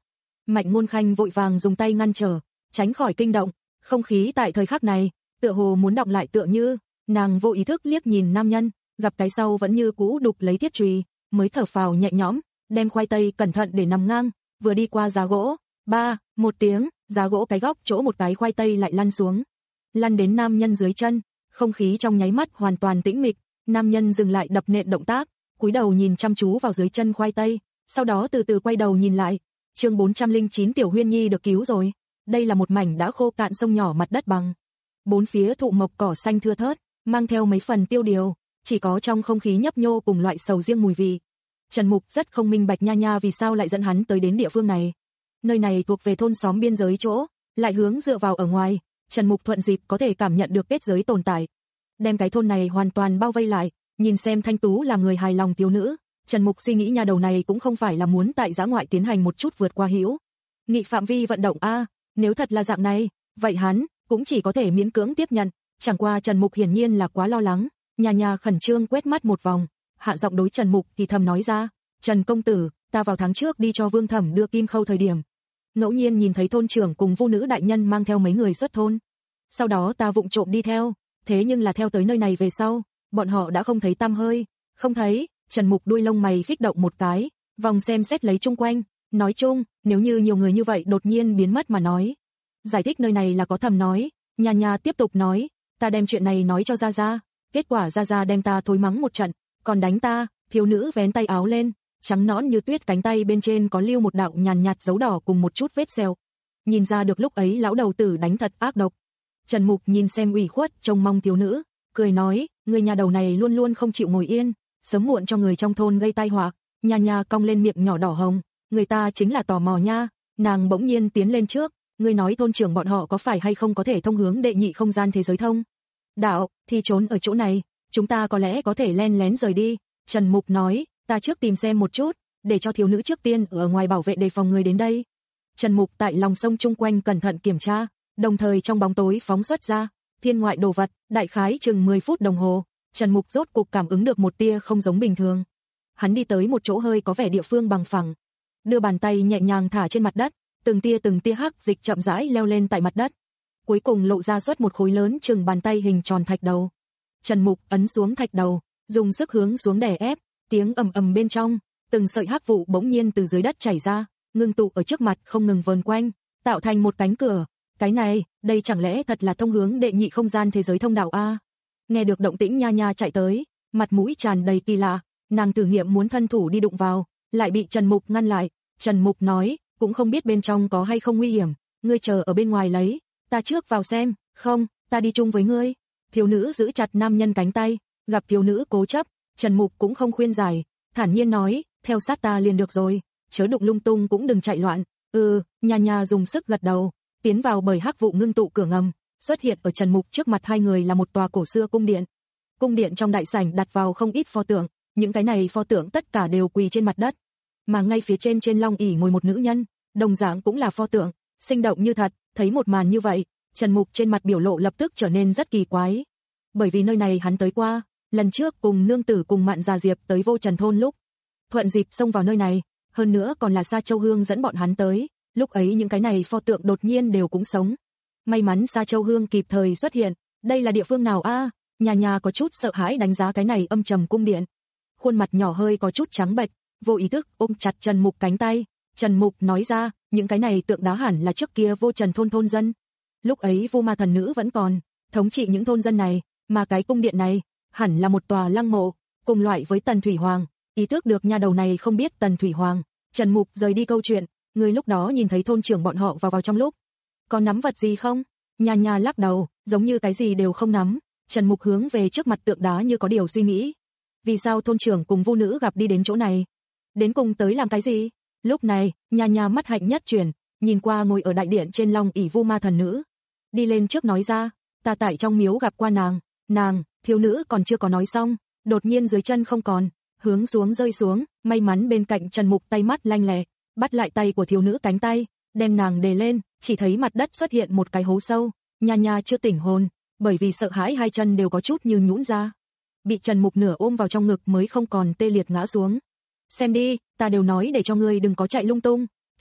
Mạnh Ngôn Khanh vội vàng dùng tay ngăn trở, tránh khỏi kinh động, không khí tại thời khắc này, tựa hồ muốn đọng lại tựa như, nàng vô ý thức liếc nhìn nam nhân, gặp cái sau vẫn như cũ đục lấy thiết chùy, mới thở phào nhẹ nhõm, đem khoai tây cẩn thận để nằm ngang, vừa đi qua giá gỗ, ba, một tiếng, giá gỗ cái góc chỗ một cái khoai tây lại lăn xuống, lăn đến nam nhân dưới chân, không khí trong nháy mắt hoàn toàn tĩnh mịch, nam nhân dừng lại đập nện động tác, cúi đầu nhìn chăm chú vào dưới chân khoai tây, sau đó từ từ quay đầu nhìn lại. Chương bốn trăm lẻ chín Tiểu Huyên Nhi được cứu rồi. Đây là một mảnh đã khô cạn sông nhỏ mặt đất bằng. Bốn phía thụ mộc cỏ xanh thưa thớt, mang theo mấy phần tiêu điều, chỉ có trong không khí nhấp nhô cùng loại sầu riêng mùi vị. Trần Mục rất không minh bạch Nha Nha vì sao lại dẫn hắn tới đến địa phương này. Nơi này thuộc về thôn xóm biên giới chỗ, lại hướng dựa vào ở ngoài, Trần Mục thuận dịp có thể cảm nhận được kết giới tồn tại. Đem cái thôn này hoàn toàn bao vây lại, nhìn xem thanh tú làm người hài lòng thiếu nữ, Trần Mục suy nghĩ nhà đầu này cũng không phải là muốn tại giã ngoại tiến hành một chút vượt qua hữu nghị phạm vi vận động a, nếu thật là dạng này, vậy hắn cũng chỉ có thể miễn cưỡng tiếp nhận, chẳng qua Trần Mục hiển nhiên là quá lo lắng, Nha Nha khẩn trương quét mắt một vòng, hạ giọng đối Trần Mục thì thầm nói ra, "Trần công tử, ta vào tháng trước đi cho Vương Thẩm đưa kim khâu thời điểm, ngẫu nhiên nhìn thấy thôn trưởng cùng Vu nữ đại nhân mang theo mấy người xuất thôn. Sau đó ta vụng trộm đi theo, thế nhưng là theo tới nơi này về sau, bọn họ đã không thấy tăm hơi." Không thấy? Trần Mục đuôi lông mày khích động một cái, vòng xem xét lấy chung quanh, nói chung, nếu như nhiều người như vậy đột nhiên biến mất mà nói. Giải thích nơi này là có thầm nói, Nha Nha tiếp tục nói, ta đem chuyện này nói cho Gia Gia, kết quả Gia Gia đem ta thối mắng một trận, còn đánh ta, thiếu nữ vén tay áo lên, trắng nõn như tuyết cánh tay bên trên có lưu một đạo nhàn nhạt dấu đỏ cùng một chút vết sẹo. Nhìn ra được lúc ấy lão đầu tử đánh thật ác độc. Trần Mục nhìn xem ủy khuất trông mong thiếu nữ, cười nói, người nhà đầu này luôn luôn không chịu ngồi yên, sớm muộn cho người trong thôn gây tai họa. Nha Nha cong lên miệng nhỏ đỏ hồng, người ta chính là tò mò nha. Nàng bỗng nhiên tiến lên trước, ngươi nói thôn trưởng bọn họ có phải hay không có thể thông hướng đệ nhị không gian thế giới thông đạo, thì trốn ở chỗ này, chúng ta có lẽ có thể len lén rời đi. Trần Mục nói, ta trước tìm xem một chút, để cho thiếu nữ trước tiên ở ngoài bảo vệ đề phòng người đến đây. Trần Mục tại lòng sông chung quanh cẩn thận kiểm tra, đồng thời trong bóng tối phóng xuất ra thiên ngoại đồ vật, đại khái chừng mười phút đồng hồ, Trần Mục rốt cục cảm ứng được một tia không giống bình thường. Hắn đi tới một chỗ hơi có vẻ địa phương bằng phẳng, đưa bàn tay nhẹ nhàng thả trên mặt đất, từng tia từng tia hắc dịch chậm rãi leo lên tại mặt đất, cuối cùng lộ ra xuất một khối lớn chừng bàn tay hình tròn thạch đầu. Trần Mục ấn xuống thạch đầu, dùng sức hướng xuống đè ép, tiếng ầm ầm bên trong, từng sợi hắc vụ bỗng nhiên từ dưới đất chảy ra, ngưng tụ ở trước mặt không ngừng vờn quanh, tạo thành một cánh cửa. Cái này, đây chẳng lẽ thật là thông hướng đệ nhị không gian thế giới thông đạo a? Nghe được động tĩnh, Nha Nha chạy tới, mặt mũi tràn đầy kỳ lạ, nàng thử nghiệm muốn thân thủ đi đụng vào, lại bị Trần Mục ngăn lại. Trần Mục nói, cũng không biết bên trong có hay không nguy hiểm, ngươi chờ ở bên ngoài lấy, ta trước vào xem. Không, ta đi chung với ngươi. Thiếu nữ giữ chặt nam nhân cánh tay, gặp thiếu nữ cố chấp, Trần Mục cũng không khuyên giải, thản nhiên nói, theo sát ta liền được rồi, chớ đụng lung tung cũng đừng chạy loạn. Ừ, Nha Nha dùng sức gật đầu, tiến vào bởi hắc vụ ngưng tụ cửa ngầm, xuất hiện ở Trần Mục trước mặt hai người là một tòa cổ xưa cung điện. Cung điện trong đại sảnh đặt vào không ít pho tượng, những cái này pho tượng tất cả đều quỳ trên mặt đất, mà ngay phía trên trên long ỷ ngồi một nữ nhân, đồng dạng cũng là pho tượng, sinh động như thật. Thấy một màn như vậy, Trần Mục trên mặt biểu lộ lập tức trở nên rất kỳ quái, bởi vì nơi này hắn tới qua, lần trước cùng nương tử cùng Mạn Già Diệp tới Vô Trần thôn lúc, thuận dịp xông vào nơi này, hơn nữa còn là Sa Châu Hương dẫn bọn hắn tới, lúc ấy những cái này pho tượng đột nhiên đều cũng sống. May mắn Sa Châu Hương kịp thời xuất hiện. Đây là địa phương nào a? À? Nhà nhà có chút sợ hãi đánh giá cái này âm trầm cung điện. Khuôn mặt nhỏ hơi có chút trắng bệch, vô ý thức ôm chặt Trần Mục cánh tay. Trần Mục nói ra, những cái này tượng đá hẳn là trước kia Vô Trần thôn thôn dân. Lúc ấy Vô Ma thần nữ vẫn còn thống trị những thôn dân này, mà cái cung điện này hẳn là một tòa lăng mộ, cùng loại với Tần Thủy Hoàng. Ý thức được nha đầu này không biết Tần Thủy Hoàng, Trần Mục rời đi câu chuyện, người lúc đó nhìn thấy thôn trưởng bọn họ vào vào trong lúc, có nắm vật gì không? Nha Nha lắc đầu, giống như cái gì đều không nắm. Trần Mục hướng về trước mặt tượng đá như có điều suy nghĩ. Vì sao thôn trưởng cùng Vu nữ gặp đi đến chỗ này? Đến cùng tới làm cái gì? Lúc này, Nha Nha mắt hạnh nhất chuyển, nhìn qua ngồi ở đại điện trên long ỷ Vu Ma thần nữ. Đi lên trước nói ra, ta tại trong miếu gặp qua nàng, nàng, thiếu nữ còn chưa có nói xong, đột nhiên dưới chân không còn, hướng xuống rơi xuống, may mắn bên cạnh Trần Mục tay mắt lanh lẹ, bắt lại tay của thiếu nữ cánh tay, đem nàng đè lên, chỉ thấy mặt đất xuất hiện một cái hố sâu, Nha Nha chưa tỉnh hồn, bởi vì sợ hãi hai chân đều có chút như nhũn ra. Bị Trần Mục nửa ôm vào trong ngực mới không còn tê liệt ngã xuống. Xem đi, ta đều nói để cho ngươi đừng có chạy lung tung.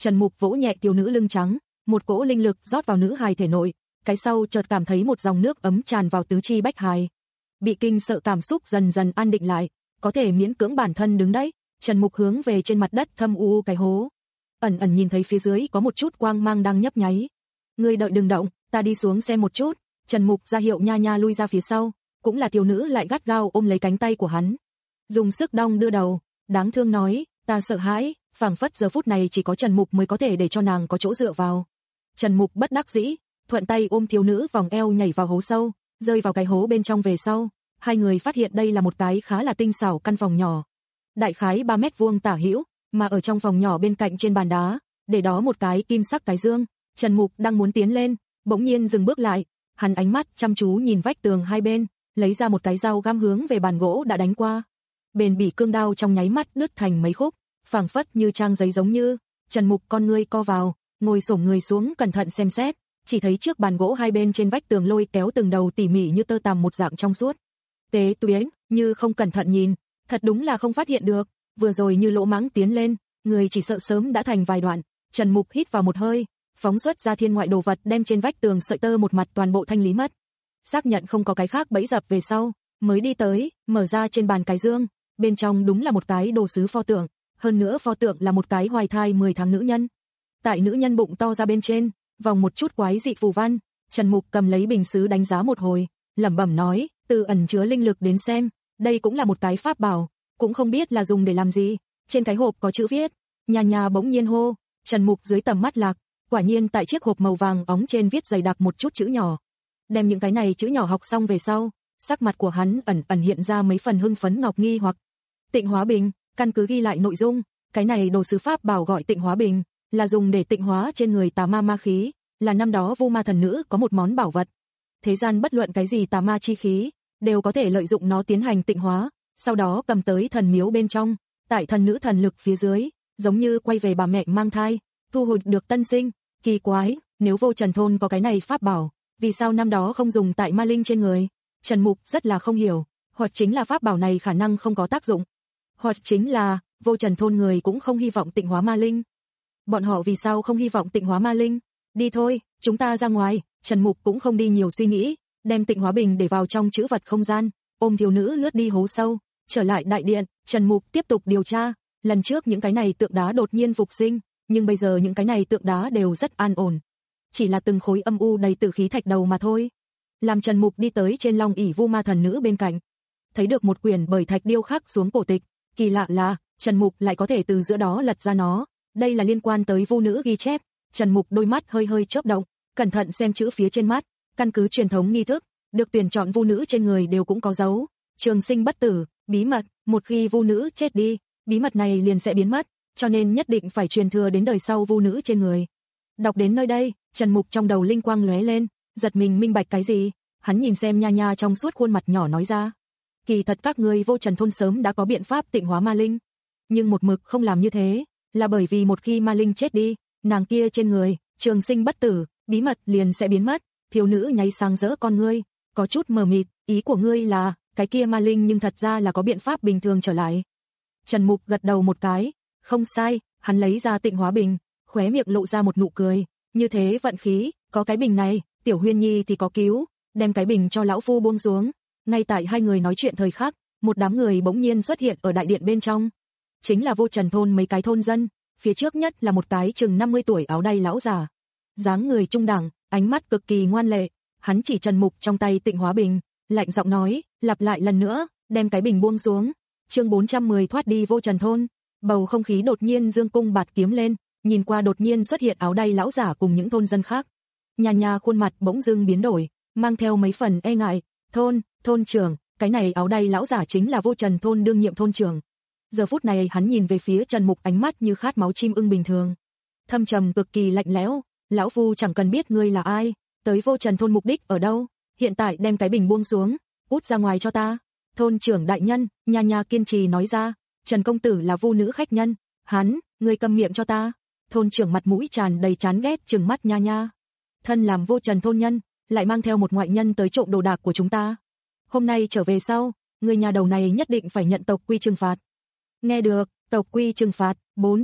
Trần Mục vỗ nhẹ thiếu nữ lưng trắng, một cỗ linh lực rót vào nữ hài thể nội, cái sau chợt cảm thấy một dòng nước ấm tràn vào tứ chi bách hài. Bị kinh sợ cảm xúc dần dần an định lại, có thể miễn cưỡng bản thân đứng đấy. Trần Mục hướng về trên mặt đất thâm u cái hố, ẩn ẩn nhìn thấy phía dưới có một chút quang mang đang nhấp nháy. Ngươi đợi đừng động, ta đi xuống xem một chút. Trần Mục ra hiệu Nha Nha lui ra phía sau, cũng là thiếu nữ lại gắt gao ôm lấy cánh tay của hắn, dùng sức đong đưa đầu, đáng thương nói, ta sợ hãi, phảng phất giờ phút này chỉ có Trần Mục mới có thể để cho nàng có chỗ dựa vào. Trần Mục bất đắc dĩ, thuận tay ôm thiếu nữ vòng eo nhảy vào hố sâu, rơi vào cái hố bên trong về sau, hai người phát hiện đây là một cái khá là tinh xảo căn phòng nhỏ, đại khái ba mét vuông tả hữu, mà ở trong phòng nhỏ bên cạnh trên bàn đá, để đó một cái kim sắc cái dương. Trần Mục đang muốn tiến lên, bỗng nhiên dừng bước lại, hắn ánh mắt chăm chú nhìn vách tường hai bên, lấy ra một cái dao găm hướng về bàn gỗ đã đánh qua. Bền bỉ cương đao trong nháy mắt đứt thành mấy khúc, phảng phất như trang giấy giống như. Trần Mục con ngươi co vào, ngồi xổm người xuống cẩn thận xem xét, chỉ thấy trước bàn gỗ hai bên trên vách tường lôi kéo từng đầu tỉ mỉ như tơ tằm một dạng trong suốt. Tế tuyến, như không cẩn thận nhìn, thật đúng là không phát hiện được, vừa rồi như lỗ mãng tiến lên, người chỉ sợ sớm đã thành vài đoạn. Trần Mục hít vào một hơi, phóng xuất ra thiên ngoại đồ vật đem trên vách tường sợi tơ một mặt toàn bộ thanh lý mất. Xác nhận không có cái khác bẫy dập về sau, mới đi tới, mở ra trên bàn cái dương, bên trong đúng là một cái đồ sứ pho tượng, hơn nữa pho tượng là một cái hoài thai mười tháng nữ nhân. Tại nữ nhân bụng to ra bên trên, vòng một chút quái dị phù văn. Trần Mục cầm lấy bình sứ đánh giá một hồi, lẩm bẩm nói, từ ẩn chứa linh lực đến xem, đây cũng là một cái pháp bảo, cũng không biết là dùng để làm gì. Trên cái hộp có chữ viết. Nha Nha bỗng nhiên hô. Trần Mục dưới tầm mắt lạc, quả nhiên tại chiếc hộp màu vàng óng trên viết dày đặc một chút chữ nhỏ. Đem những cái này chữ nhỏ học xong về sau, sắc mặt của hắn ẩn ẩn hiện ra mấy phần hưng phấn ngọc nghi hoặc. Tịnh hóa bình, căn cứ ghi lại nội dung, cái này đồ sứ pháp bảo gọi tịnh hóa bình, là dùng để tịnh hóa trên người tà ma ma khí, là năm đó Vu Ma thần nữ có một món bảo vật. Thế gian bất luận cái gì tà ma chi khí, đều có thể lợi dụng nó tiến hành tịnh hóa, sau đó cầm tới thần miếu bên trong, tại thần nữ thần lực phía dưới, giống như quay về bà mẹ mang thai, thu hồi được tân sinh. Kỳ quái, nếu Vô Trần thôn có cái này pháp bảo, vì sao năm đó không dùng tại ma linh trên người? Trần Mục rất là không hiểu, hoặc chính là pháp bảo này khả năng không có tác dụng, hoặc chính là Vô Trần thôn người cũng không hy vọng tịnh hóa ma linh. Bọn họ vì sao không hy vọng tịnh hóa ma linh? Đi thôi, chúng ta ra ngoài. Trần Mục cũng không đi nhiều suy nghĩ, đem tịnh hóa bình để vào trong trữ vật không gian, ôm thiếu nữ lướt đi hố sâu, trở lại đại điện. Trần Mục tiếp tục điều tra, lần trước những cái này tượng đá đột nhiên phục sinh, nhưng bây giờ những cái này tượng đá đều rất an ổn, chỉ là từng khối âm u đầy tử khí thạch đầu mà thôi. Làm Trần Mục đi tới trên long ỷ Vu Ma thần nữ bên cạnh, thấy được một quyển bởi thạch điêu khắc xuống cổ tịch, kỳ lạ là Trần Mục lại có thể từ giữa đó lật ra nó, đây là liên quan tới Vu nữ ghi chép. Trần Mục đôi mắt hơi hơi chớp động, cẩn thận xem chữ phía trên mắt, căn cứ truyền thống nghi thức, được tuyển chọn Vu nữ trên người đều cũng có dấu, trường sinh bất tử, bí mật, một khi Vu nữ chết đi, bí mật này liền sẽ biến mất, cho nên nhất định phải truyền thừa đến đời sau Vu nữ trên người. Đọc đến nơi đây, Trần Mục trong đầu linh quang lóe lên, giật mình minh bạch cái gì, hắn nhìn xem Nha Nha trong suốt khuôn mặt nhỏ nói ra, kỳ thật các ngươi Vô Trần thôn sớm đã có biện pháp tịnh hóa ma linh, nhưng một mực không làm như thế, là bởi vì một khi ma linh chết đi, nàng kia trên người, trường sinh bất tử, bí mật liền sẽ biến mất. Thiếu nữ nháy sáng rỡ con ngươi, có chút mờ mịt, ý của ngươi là, cái kia ma linh nhưng thật ra là có biện pháp bình thường trở lại. Trần Mục gật đầu một cái, không sai, hắn lấy ra tịnh hóa bình, khóe miệng lộ ra một nụ cười, như thế vận khí, có cái bình này, Tiểu Huyên Nhi thì có cứu, đem cái bình cho lão phu buông xuống. Ngay tại hai người nói chuyện thời khắc, một đám người bỗng nhiên xuất hiện ở đại điện bên trong. Chính là Vô Trần thôn mấy cái thôn dân, phía trước nhất là một cái chừng năm mươi tuổi áo đay lão già, dáng người trung đẳng, ánh mắt cực kỳ ngoan lệ, hắn chỉ Trần Mục trong tay tịnh hóa bình, lạnh giọng nói, lặp lại lần nữa, đem cái bình buông xuống. Chương bốn trăm mười thoát đi Vô Trần thôn. Bầu không khí đột nhiên dương cung bạt kiếm lên, nhìn qua đột nhiên xuất hiện áo đay lão giả cùng những thôn dân khác. Nha Nha khuôn mặt bỗng dưng biến đổi, mang theo mấy phần e ngại, "Thôn, thôn trưởng, cái này áo đay lão giả chính là Vô Trần thôn đương nhiệm thôn trưởng." Giờ phút này hắn nhìn về phía Trần Mục ánh mắt như khát máu chim ưng bình thường, thâm trầm cực kỳ lạnh lẽo, "Lão phu chẳng cần biết ngươi là ai, tới Vô Trần thôn mục đích ở đâu, hiện tại đem cái bình buông xuống, cút ra ngoài cho ta." "Thôn trưởng đại nhân," Nha Nha kiên trì nói ra, "Trần công tử là Vu nữ khách nhân." "Hắn, ngươi câm miệng cho ta." Thôn trưởng mặt mũi tràn đầy chán ghét trừng mắt Nha Nha. "Thân làm Vô Trần thôn nhân, lại mang theo một ngoại nhân tới trộm đồ đạc của chúng ta. Hôm nay trở về sau, người nhà đầu này nhất định phải nhận tộc quy trừng phạt." Nghe được, tộc quy trừng phạt, bốn chữ,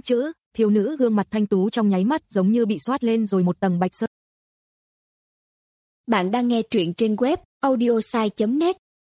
thiếu nữ gương mặt thanh tú trong nháy mắt giống như bị xoát lên rồi một tầng bạch sơn.
Bạn đang nghe truyện trên web audiosai chấm net.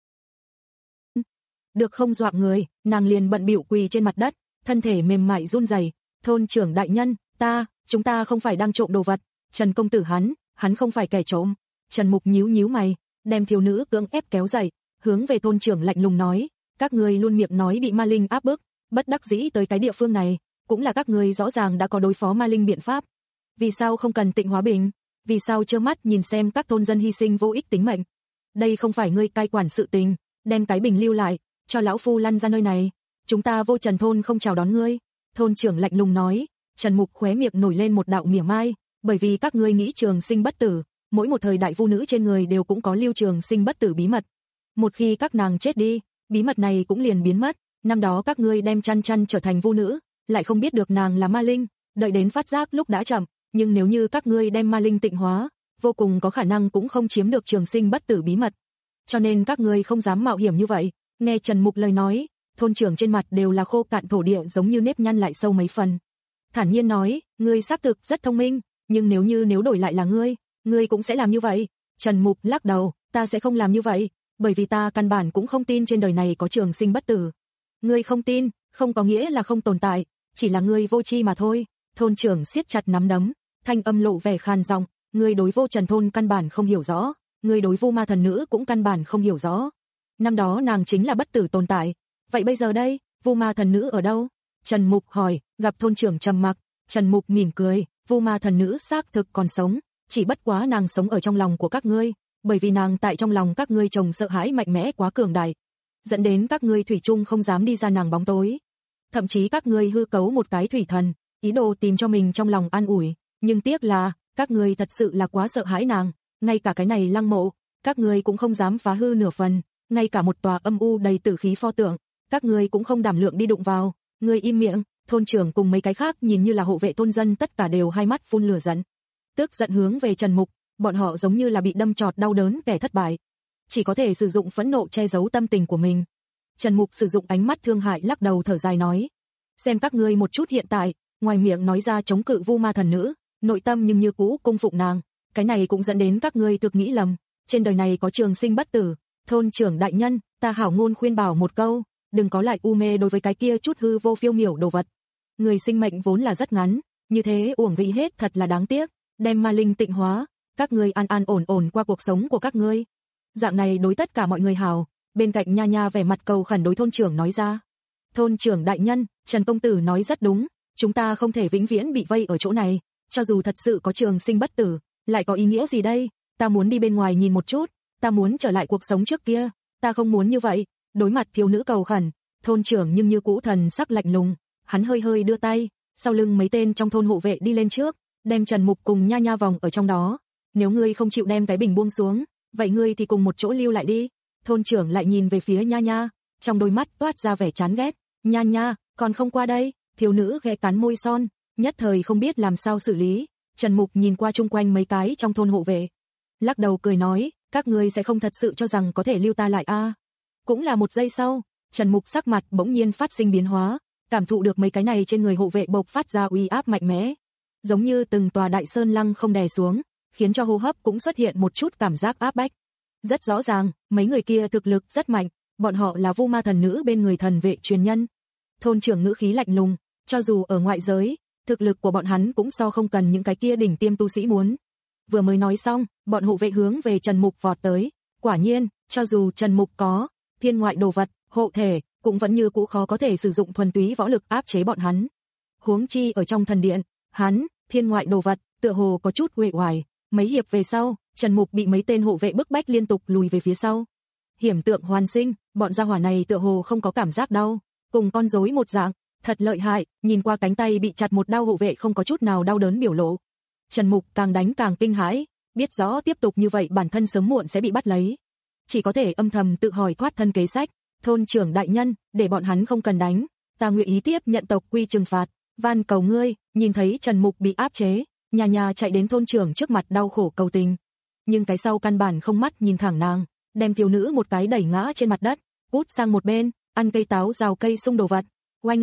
Được không dọa người, nàng liền bận bịu quỳ trên mặt đất, thân thể mềm mại run rẩy. Thôn trưởng đại nhân, ta, chúng ta không phải đang trộm đồ vật. Trần công tử hắn, hắn không phải kẻ trộm. Trần Mục nhíu nhíu mày, đem thiếu nữ cưỡng ép kéo dậy, hướng về thôn trưởng lạnh lùng nói, các ngươi luôn miệng nói bị ma linh áp bức, bất đắc dĩ tới cái địa phương này, cũng là các ngươi rõ ràng đã có đối phó ma linh biện pháp. Vì sao không cần Tịnh Hóa Bình? Vì sao trơ mắt nhìn xem các thôn dân hy sinh vô ích tính mệnh? Đây không phải ngươi cai quản sự tình, đem cái bình lưu lại, cho lão phu lăn ra nơi này. Chúng ta vô Trần thôn không chào đón ngươi. Thôn trưởng lạnh lùng nói. Trần Mục khóe miệng nổi lên một đạo mỉa mai, bởi vì các ngươi nghĩ trường sinh bất tử, mỗi một thời đại vu nữ trên người đều cũng có lưu trường sinh bất tử bí mật. Một khi các nàng chết đi, bí mật này cũng liền biến mất. Năm đó các ngươi đem chăn chăn trở thành vu nữ, lại không biết được nàng là ma linh, đợi đến phát giác lúc đã chậm. Nhưng nếu như các ngươi đem ma linh tịnh hóa, vô cùng có khả năng cũng không chiếm được trường sinh bất tử bí mật. Cho nên các ngươi không dám mạo hiểm như vậy. Nghe Trần Mục lời nói, thôn trưởng trên mặt đều là khô cạn thổ địa giống như nếp nhăn lại sâu mấy phần. Thản nhiên nói, ngươi xác thực rất thông minh, nhưng nếu như nếu đổi lại là ngươi, ngươi cũng sẽ làm như vậy. Trần Mục lắc đầu, ta sẽ không làm như vậy, bởi vì ta căn bản cũng không tin trên đời này có trường sinh bất tử. Ngươi không tin, không có nghĩa là không tồn tại, chỉ là ngươi vô tri mà thôi. Thôn trưởng siết chặt nắm đấm, thanh âm lộ vẻ khan giọng, ngươi đối vô Trần thôn căn bản không hiểu rõ, ngươi đối Vu Ma thần nữ cũng căn bản không hiểu rõ. Năm đó nàng chính là bất tử tồn tại, vậy bây giờ đây, Vu Ma thần nữ ở đâu? Trần Mục hỏi. Gặp thôn trưởng trầm mặc, Trần Mục mỉm cười, Vu Ma thần nữ xác thực còn sống, chỉ bất quá nàng sống ở trong lòng của các ngươi, bởi vì nàng tại trong lòng các ngươi trồng sợ hãi mạnh mẽ quá cường đại, dẫn đến các ngươi thủy chung không dám đi ra nàng bóng tối. Thậm chí các ngươi hư cấu một cái thủy thần, ý đồ tìm cho mình trong lòng an ủi, nhưng tiếc là các ngươi thật sự là quá sợ hãi nàng, ngay cả cái này lăng mộ, các ngươi cũng không dám phá hư nửa phần, ngay cả một tòa âm u đầy tử khí pho tượng, các ngươi cũng không đảm lượng đi đụng vào. Ngươi im miệng. Thôn trưởng cùng mấy cái khác nhìn như là hộ vệ thôn dân tất cả đều hai mắt phun lửa giận, tức giận hướng về Trần Mục, bọn họ giống như là bị đâm trọt đau đớn kẻ thất bại, chỉ có thể sử dụng phẫn nộ che giấu tâm tình của mình. Trần Mục sử dụng ánh mắt thương hại lắc đầu thở dài nói, xem các ngươi một chút hiện tại, ngoài miệng nói ra chống cự Vu Ma thần nữ, nội tâm nhưng như cũ cung phụng nàng, cái này cũng dẫn đến các ngươi thực nghĩ lầm, trên đời này có trường sinh bất tử. Thôn trưởng đại nhân, ta hảo ngôn khuyên bảo một câu, đừng có lại u mê đối với cái kia chút hư vô phiêu miểu đồ vật. Người sinh mệnh vốn là rất ngắn, như thế uổng phí hết thật là đáng tiếc, đem ma linh tịnh hóa, các ngươi an an ổn ổn qua cuộc sống của các ngươi. Dạng này đối tất cả mọi người hảo. Bên cạnh Nha Nha vẻ mặt cầu khẩn đối thôn trưởng nói ra. Thôn trưởng đại nhân, Trần công tử nói rất đúng, chúng ta không thể vĩnh viễn bị vây ở chỗ này, cho dù thật sự có trường sinh bất tử, lại có ý nghĩa gì đây? Ta muốn đi bên ngoài nhìn một chút, ta muốn trở lại cuộc sống trước kia, ta không muốn như vậy. Đối mặt thiếu nữ cầu khẩn, thôn trưởng nhưng như cũ thần sắc lạnh lùng, hắn hơi hơi đưa tay, sau lưng mấy tên trong thôn hộ vệ đi lên trước, đem Trần Mục cùng Nha Nha vòng ở trong đó. Nếu ngươi không chịu đem cái bình buông xuống, vậy ngươi thì cùng một chỗ lưu lại đi. Thôn trưởng lại nhìn về phía Nha Nha, trong đôi mắt toát ra vẻ chán ghét. Nha Nha, còn không qua đây? Thiếu nữ khẽ cắn môi son, nhất thời không biết làm sao xử lý. Trần Mục nhìn qua chung quanh mấy cái trong thôn hộ vệ, lắc đầu cười nói, các ngươi sẽ không thật sự cho rằng có thể lưu ta lại a? À? Cũng là một giây sau, Trần Mục sắc mặt bỗng nhiên phát sinh biến hóa, cảm thụ được mấy cái này trên người hộ vệ bộc phát ra uy áp mạnh mẽ, giống như từng tòa đại sơn lăng không đè xuống, khiến cho hô hấp cũng xuất hiện một chút cảm giác áp bách. Rất rõ ràng, mấy người kia thực lực rất mạnh, bọn họ là Vu Ma thần nữ bên người thần vệ truyền nhân. Thôn trưởng ngữ khí lạnh lùng, cho dù ở ngoại giới, thực lực của bọn hắn cũng so không cần những cái kia đỉnh tiêm tu sĩ muốn. Vừa mới nói xong, bọn hộ vệ hướng về Trần Mục vọt tới, quả nhiên, cho dù Trần Mục có thiên ngoại đồ vật, hộ thể, cũng vẫn như cũ khó có thể sử dụng thuần túy võ lực áp chế bọn hắn. Huống chi ở trong thần điện, hắn, thiên ngoại đồ vật, tựa hồ có chút uể oải. Mấy hiệp về sau, Trần Mục bị mấy tên hộ vệ bức bách liên tục lùi về phía sau. Hiểm tượng hoàn sinh, bọn gia hỏa này tựa hồ không có cảm giác đau, cùng con rối một dạng, thật lợi hại. Nhìn qua cánh tay bị chặt một đao hộ vệ không có chút nào đau đớn biểu lộ, Trần Mục càng đánh càng kinh hãi, biết rõ tiếp tục như vậy bản thân sớm muộn sẽ bị bắt lấy, chỉ có thể âm thầm tự hỏi thoát thân kế sách. Thôn trưởng đại nhân, để bọn hắn không cần đánh, ta nguyện ý tiếp nhận tộc quy trừng phạt, van cầu ngươi. Nhìn thấy Trần Mục bị áp chế, Nhà Nhà chạy đến thôn trưởng trước mặt đau khổ cầu tình, nhưng cái sau căn bản không mắt nhìn thẳng nàng, đem thiếu nữ một cái đẩy ngã trên mặt đất, cút sang một bên, ăn cây táo rào cây sung đồ vật. Oanh long,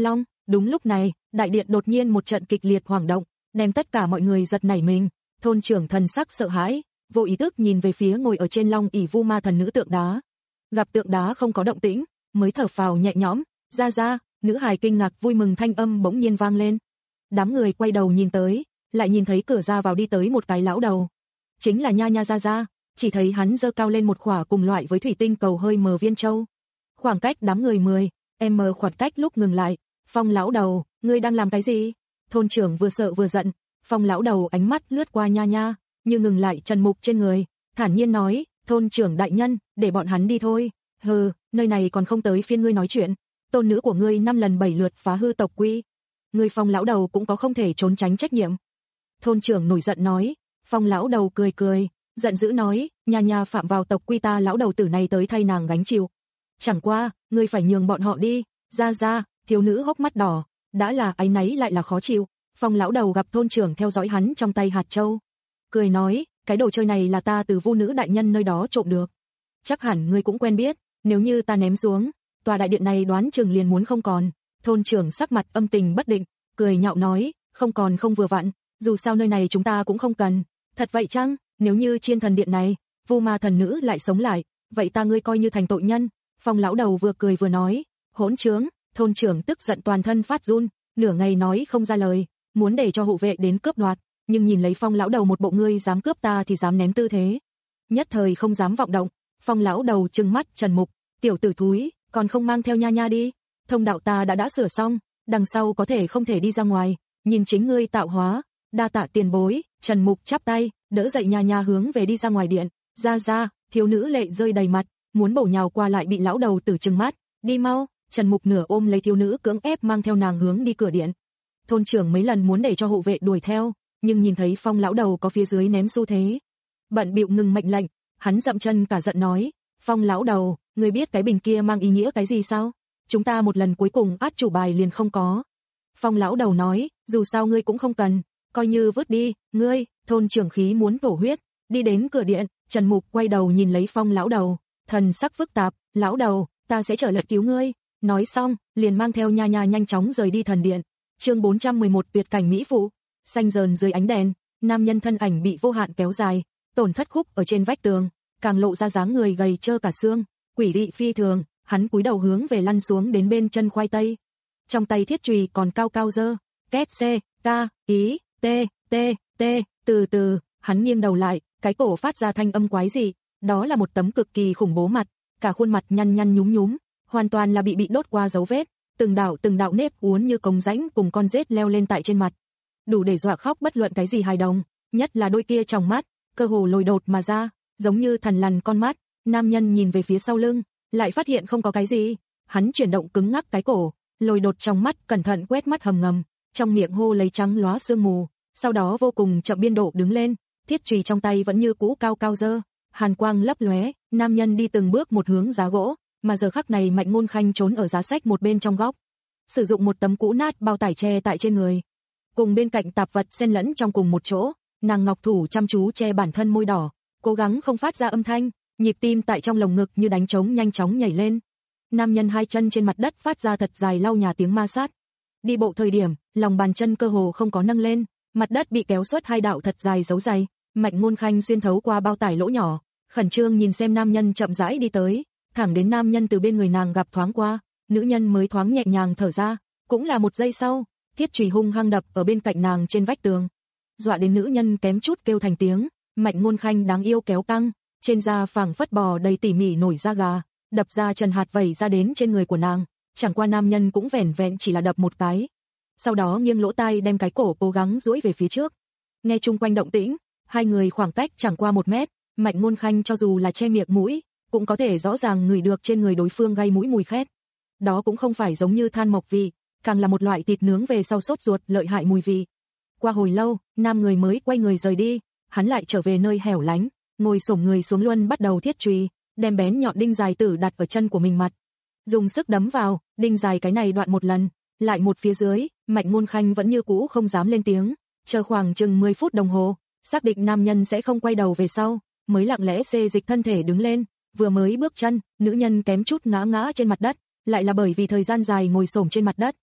Đúng lúc này, đại điện đột nhiên một trận kịch liệt hoảng động, đem tất cả mọi người giật nảy mình. Thôn trưởng thần sắc sợ hãi, vô ý thức nhìn về phía ngồi ở trên long ỷ Vu Ma thần nữ tượng đá. Gặp tượng đá không có động tĩnh, mới thở phào nhẹ nhõm. Ra ra, nữ hài kinh ngạc vui mừng thanh âm bỗng nhiên vang lên. Đám người quay đầu nhìn tới, lại nhìn thấy cửa ra vào đi tới một cái lão đầu. Chính là Nha Nha ra ra, chỉ thấy hắn giơ cao lên một khỏa cùng loại với thủy tinh cầu hơi mờ viên châu. Khoảng cách đám người mười m khoảng cách lúc ngừng lại. Phong lão đầu, ngươi đang làm cái gì? Thôn trưởng vừa sợ vừa giận. Phong lão đầu ánh mắt lướt qua Nha Nha, như ngừng lại Trần Mục trên người, thản nhiên nói, thôn trưởng đại nhân, để bọn hắn đi thôi. Hừ, nơi này còn không tới phiên ngươi nói chuyện. Tôn nữ của ngươi năm lần bảy lượt phá hư tộc quy. Ngươi Phong lão đầu cũng có không thể trốn tránh trách nhiệm. Thôn trưởng nổi giận nói. Phong lão đầu cười cười, giận dữ nói, Nha Nha phạm vào tộc quy ta lão đầu tử này tới thay nàng gánh chịu. Chẳng qua, ngươi phải nhường bọn họ đi. Ra ra, thiếu nữ hốc mắt đỏ, đã là áy náy lại là khó chịu. Phong lão đầu gặp thôn trưởng theo dõi hắn trong tay hạt châu, cười nói, cái đồ chơi này là ta từ Vu nữ đại nhân nơi đó trộm được. Chắc hẳn ngươi cũng quen biết, nếu như ta ném xuống, tòa đại điện này đoán chừng liền muốn không còn. Thôn trưởng sắc mặt âm tình bất định, cười nhạo nói, không còn không vừa vặn, dù sao nơi này chúng ta cũng không cần. Thật vậy chăng? Nếu như Chiên thần điện này, Vu Ma thần nữ lại sống lại, vậy ta ngươi coi như thành tội nhân. Phong lão đầu vừa cười vừa nói, hỗn trướng. Thôn trưởng tức giận toàn thân phát run, nửa ngày nói không ra lời, muốn để cho hộ vệ đến cướp đoạt, nhưng nhìn lấy Phong lão đầu một bộ ngươi dám cướp ta thì dám ném tư thế, nhất thời không dám vọng động. Phong lão đầu trừng mắt Trần Mục, tiểu tử thúi, còn không mang theo Nha Nha đi, thông đạo ta đã đã sửa xong, đằng sau có thể không thể đi ra ngoài, nhìn chính ngươi tạo hóa. Đa tạ tiền bối. Trần Mục chắp tay, đỡ dậy Nha Nha hướng về đi ra ngoài điện. Ra ra, thiếu nữ lệ rơi đầy mặt, muốn bổ nhào qua lại bị lão đầu tử trừng mắt, đi mau. Trần Mục nửa ôm lấy thiếu nữ cưỡng ép mang theo nàng hướng đi cửa điện. Thôn trưởng mấy lần muốn để cho hộ vệ đuổi theo, nhưng nhìn thấy Phong lão đầu có phía dưới ném xu thế, bận bịu ngừng mệnh lệnh. Hắn dậm chân cả giận nói, Phong lão đầu, ngươi biết cái bình kia mang ý nghĩa cái gì sao? Chúng ta một lần cuối cùng át chủ bài liền không có. Phong lão đầu nói, dù sao ngươi cũng không cần, coi như vứt đi. Ngươi, thôn trưởng khí muốn thổ huyết, đi đến cửa điện. Trần Mục quay đầu nhìn lấy Phong lão đầu, thần sắc phức tạp, lão đầu, ta sẽ trở lại cứu ngươi. Nói xong, liền mang theo Nha Nha nhanh chóng rời đi thần điện. Chương bốn trăm mười một tuyệt cảnh mỹ phụ. Xanh dờn dưới ánh đèn, nam nhân thân ảnh bị vô hạn kéo dài, tổn thất khúc ở trên vách tường, càng lộ ra dáng người gầy trơ cả xương, quỷ dị phi thường. Hắn cúi đầu hướng về lăn xuống đến bên chân khoai tây, trong tay thiết chùy còn cao cao giơ, két c ca ý t t t. Từ từ, hắn nghiêng đầu lại, cái cổ phát ra thanh âm quái dị, đó là một tấm cực kỳ khủng bố mặt, cả khuôn mặt nhăn nhăn nhúm nhúm, hoàn toàn là bị bị đốt qua dấu vết, từng đạo từng đạo nếp uốn như cống rãnh cùng con rết leo lên tại trên mặt, đủ để dọa khóc bất luận cái gì hài đồng, nhất là đôi kia tròng mắt, cơ hồ lồi đột mà ra, giống như thần lằn con mắt. Nam nhân nhìn về phía sau lưng, lại phát hiện không có cái gì, hắn chuyển động cứng ngắc cái cổ, lồi đột trong mắt cẩn thận quét mắt hầm ngầm, trong miệng hô lấy trắng lóa sương mù, sau đó vô cùng chậm biên độ đứng lên, thiết chùy trong tay vẫn như cũ cao cao giơ, hàn quang lấp lóe. Nam nhân đi từng bước một hướng giá gỗ, mà giờ khắc này Mạnh Ngôn Khanh trốn ở giá sách một bên trong góc, sử dụng một tấm cũ nát bao tải che tại trên người, cùng bên cạnh tạp vật xen lẫn trong cùng một chỗ, nàng ngọc thủ chăm chú che bản thân môi đỏ, cố gắng không phát ra âm thanh, nhịp tim tại trong lồng ngực như đánh trống nhanh chóng nhảy lên. Nam nhân hai chân trên mặt đất phát ra thật dài lau nhà tiếng ma sát. Đi bộ thời điểm, lòng bàn chân cơ hồ không có nâng lên, mặt đất bị kéo xuất hai đạo thật dài dấu giày. Mạnh Ngôn Khanh xuyên thấu qua bao tải lỗ nhỏ, khẩn trương nhìn xem nam nhân chậm rãi đi tới, thẳng đến nam nhân từ bên người nàng gặp thoáng qua, nữ nhân mới thoáng nhẹ nhàng thở ra. Cũng là một giây sau, thiết chùy hung hăng đập ở bên cạnh nàng trên vách tường, dọa đến nữ nhân kém chút kêu thành tiếng. Mạnh Ngôn Khanh đáng yêu kéo căng, trên da phẳng phất bò đầy tỉ mỉ nổi da gà, đập ra trần hạt vẩy ra đến trên người của nàng, chẳng qua nam nhân cũng vẻn vẹn chỉ là đập một cái, sau đó nghiêng lỗ tai đem cái cổ cố gắng duỗi về phía trước. Nghe chung quanh động tĩnh, hai người khoảng cách chẳng qua một mét, Mạnh Ngôn Khanh cho dù là che miệng mũi, cũng có thể rõ ràng ngửi được trên người đối phương gây mũi mùi khét. Đó cũng không phải giống như than mộc vị, càng là một loại thịt nướng về sau sốt ruột lợi hại mùi vị. Qua hồi lâu, nam người mới quay người rời đi, hắn lại trở về nơi hẻo lánh, ngồi xổm người xuống luân bắt đầu thiết chùy, đem bén nhọn đinh dài tử đặt ở chân của mình mặt, dùng sức đấm vào, đinh dài cái này đoạn một lần, lại một phía dưới. Mạnh Ngôn Khanh vẫn như cũ không dám lên tiếng, chờ khoảng chừng mười phút đồng hồ, xác định nam nhân sẽ không quay đầu về sau, mới lặng lẽ xê dịch thân thể đứng lên. Vừa mới bước chân, nữ nhân kém chút ngã ngã trên mặt đất, lại là bởi vì thời gian dài ngồi xổm trên mặt đất.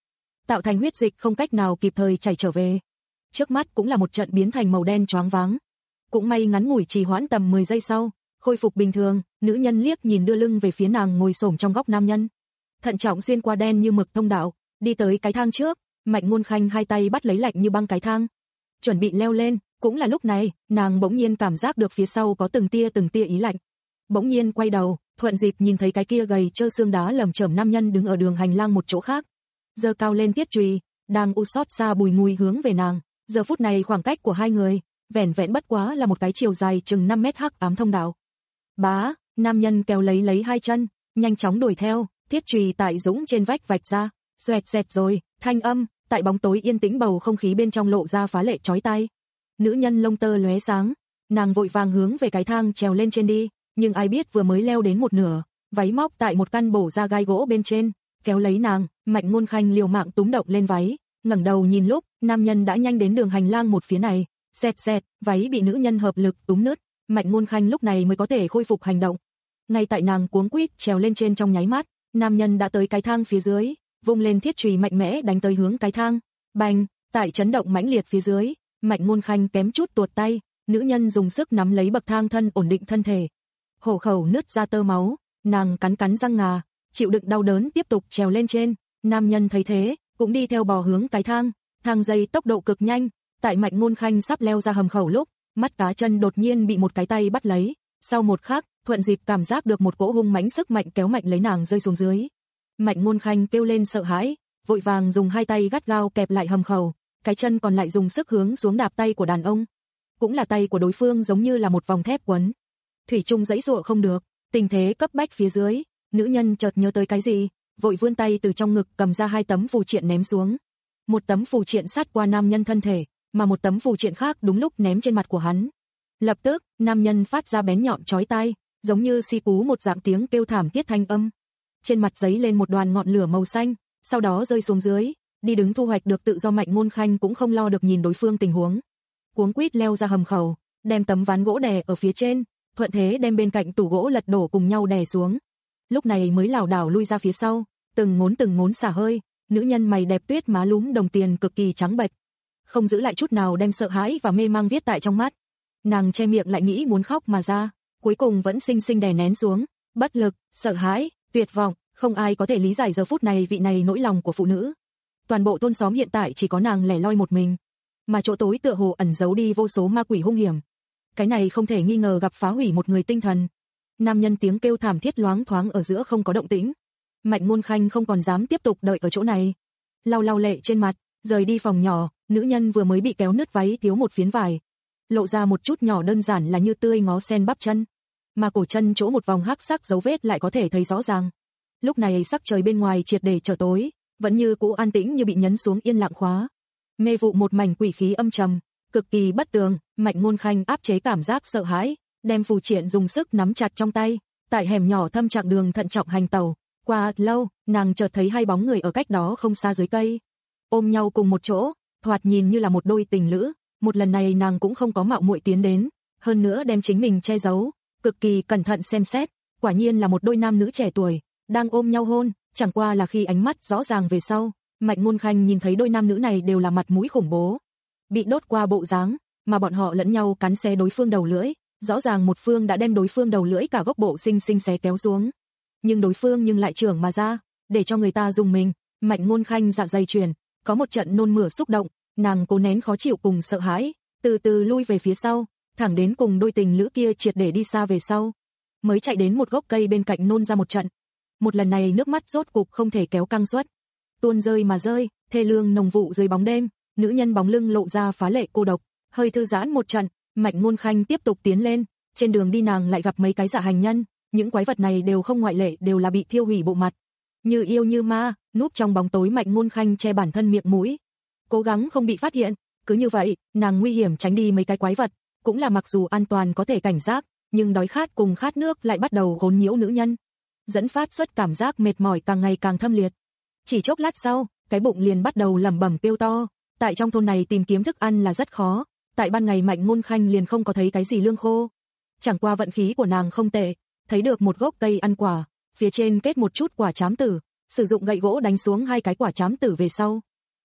tạo thành huyết dịch không cách nào kịp thời chảy trở về. Trước mắt cũng là một trận biến thành màu đen choáng váng. Cũng may ngắn ngủi trì hoãn tầm mười giây sau, khôi phục bình thường, nữ nhân liếc nhìn đưa lưng về phía nàng ngồi xổm trong góc nam nhân. Thận trọng xuyên qua đen như mực thông đạo, đi tới cái thang trước, Mạnh Ngôn Khanh hai tay bắt lấy lạnh như băng cái thang, chuẩn bị leo lên, cũng là lúc này, nàng bỗng nhiên cảm giác được phía sau có từng tia từng tia ý lạnh. Bỗng nhiên quay đầu, thuận dịp nhìn thấy cái kia gầy trơ xương đá lởm chởm nam nhân đứng ở đường hành lang một chỗ khác. Giơ cao lên tiết chùy, đang u xót xa bùi ngùi hướng về nàng. Giờ phút này khoảng cách của hai người, vẻn vẹn bất quá là một cái chiều dài chừng năm mét hắc ám thông đạo. Bá, nam nhân kéo lấy lấy hai chân, nhanh chóng đuổi theo, thiết chùy tại dũng trên vách vạch ra, xoẹt xẹt rồi, thanh âm, tại bóng tối yên tĩnh bầu không khí bên trong lộ ra phá lệ chói tai. Nữ nhân lông tơ lóe sáng, nàng vội vàng hướng về cái thang trèo lên trên đi, nhưng ai biết vừa mới leo đến một nửa, váy móc tại một căn bổ ra gai gỗ bên trên, kéo lấy nàng, Mạnh Ngôn Khanh liều mạng túm động lên váy, ngẩng đầu nhìn lúc, nam nhân đã nhanh đến đường hành lang một phía này, xẹt xẹt, váy bị nữ nhân hợp lực túm nứt, Mạnh Ngôn Khanh lúc này mới có thể khôi phục hành động. Ngay tại nàng cuống quýt trèo lên trên trong nháy mắt, nam nhân đã tới cái thang phía dưới, vung lên thiết chùy mạnh mẽ đánh tới hướng cái thang, bành, tại chấn động mãnh liệt phía dưới, Mạnh Ngôn Khanh kém chút tuột tay, nữ nhân dùng sức nắm lấy bậc thang thân ổn định thân thể. Hổ khẩu nứt ra tơ máu, nàng cắn cắn răng ngà, chịu đựng đau đớn tiếp tục trèo lên trên, nam nhân thấy thế, cũng đi theo bò hướng cái thang, thang dây tốc độ cực nhanh, tại Mạnh Ngôn Khanh sắp leo ra hầm khẩu lúc, mắt cá chân đột nhiên bị một cái tay bắt lấy, sau một khắc, thuận dịp cảm giác được một cỗ hung mãnh sức mạnh kéo mạnh lấy nàng rơi xuống dưới. Mạnh Ngôn Khanh kêu lên sợ hãi, vội vàng dùng hai tay gắt gao kẹp lại hầm khẩu, cái chân còn lại dùng sức hướng xuống đạp tay của đàn ông. Cũng là tay của đối phương giống như là một vòng thép quấn. Thủy chung giãy giụa không được, tình thế cấp bách phía dưới, nữ nhân chợt nhớ tới cái gì, vội vươn tay từ trong ngực cầm ra hai tấm phù triện ném xuống. Một tấm phù triện sát qua nam nhân thân thể, mà một tấm phù triện khác đúng lúc ném trên mặt của hắn. Lập tức, nam nhân phát ra bén nhọn chói tai, giống như si cú một dạng tiếng kêu thảm thiết thanh âm. Trên mặt giấy lên một đoàn ngọn lửa màu xanh, sau đó rơi xuống dưới, đi đứng thu hoạch được tự do Mạnh Ngôn Khanh cũng không lo được nhìn đối phương tình huống. Cuống quýt leo ra hầm khẩu, đem tấm ván gỗ đè ở phía trên, thuận thế đem bên cạnh tủ gỗ lật đổ cùng nhau đè xuống. Lúc này mới lảo đảo lui ra phía sau, từng ngốn từng ngốn xả hơi, nữ nhân mày đẹp tuyết má lúm đồng tiền cực kỳ trắng bệch, không giữ lại chút nào đem sợ hãi và mê mang viết tại trong mắt. Nàng che miệng lại nghĩ muốn khóc mà ra, cuối cùng vẫn xinh xinh đè nén xuống, bất lực, sợ hãi, tuyệt vọng, không ai có thể lý giải giờ phút này vị này nỗi lòng của phụ nữ. Toàn bộ thôn xóm hiện tại chỉ có nàng lẻ loi một mình, mà chỗ tối tựa hồ ẩn giấu đi vô số ma quỷ hung hiểm. Cái này không thể nghi ngờ gặp phá hủy một người tinh thần. Nam nhân tiếng kêu thảm thiết loáng thoáng ở giữa không có động tĩnh. Mạnh Ngôn Khanh không còn dám tiếp tục đợi ở chỗ này. Lau lau lệ trên mặt, rời đi phòng nhỏ, nữ nhân vừa mới bị kéo nứt váy thiếu một phiến vải, lộ ra một chút nhỏ đơn giản là như tươi ngó sen bắp chân, mà cổ chân chỗ một vòng hắc sắc dấu vết lại có thể thấy rõ ràng. Lúc này sắc trời bên ngoài triệt để trở tối, vẫn như cũ an tĩnh như bị nhấn xuống yên lặng khóa. Mê vụ một mảnh quỷ khí âm trầm, cực kỳ bất tường, Mạnh Ngôn Khanh áp chế cảm giác sợ hãi, đem phù triện dùng sức nắm chặt trong tay, tại hẻm nhỏ thâm chặng đường thận trọng hành tàu. Qua lâu, nàng chợt thấy hai bóng người ở cách đó không xa dưới cây, ôm nhau cùng một chỗ, thoạt nhìn như là một đôi tình lữ. Một lần này nàng cũng không có mạo muội tiến đến, hơn nữa đem chính mình che giấu, cực kỳ cẩn thận xem xét, quả nhiên là một đôi nam nữ trẻ tuổi, đang ôm nhau hôn, chẳng qua là khi ánh mắt rõ ràng về sau, Mạnh Ngôn Khanh nhìn thấy đôi nam nữ này đều là mặt mũi khủng bố, bị đốt qua bộ dáng, mà bọn họ lẫn nhau cắn xé đối phương đầu lưỡi, rõ ràng một phương đã đem đối phương đầu lưỡi cả gốc bộ xinh xinh xé kéo xuống, nhưng đối phương nhưng lại trưởng mà ra, để cho người ta dùng mình. Mạnh Ngôn Khanh dạ dày chuyển, có một trận nôn mửa xúc động, nàng cố nén khó chịu cùng sợ hãi, từ từ lui về phía sau, thẳng đến cùng đôi tình lữ kia triệt để đi xa về sau, mới chạy đến một gốc cây bên cạnh nôn ra một trận. Một lần này nước mắt rốt cục không thể kéo căng suất, tuôn rơi mà rơi, thê lương nồng vụ dưới bóng đêm, nữ nhân bóng lưng lộ ra phá lệ cô độc, hơi thư giãn một trận, Mạnh Ngôn Khanh tiếp tục tiến lên, trên đường đi nàng lại gặp mấy cái dạ hành nhân, những quái vật này đều không ngoại lệ đều là bị thiêu hủy bộ mặt, như yêu như ma, núp trong bóng tối. Mạnh Ngôn Khanh che bản thân miệng mũi, cố gắng không bị phát hiện, cứ như vậy, nàng nguy hiểm tránh đi mấy cái quái vật, cũng là mặc dù an toàn có thể cảnh giác, nhưng đói khát cùng khát nước lại bắt đầu gốn nhiễu nữ nhân, dẫn phát xuất cảm giác mệt mỏi càng ngày càng thâm liệt. Chỉ chốc lát sau, cái bụng liền bắt đầu lẩm bẩm kêu to, tại trong thôn này tìm kiếm thức ăn là rất khó, tại ban ngày Mạnh Ngôn Khanh liền không có thấy cái gì lương khô. Chẳng qua vận khí của nàng không tệ, thấy được một gốc cây ăn quả, phía trên kết một chút quả trám tử, sử dụng gậy gỗ đánh xuống hai cái quả trám tử về sau,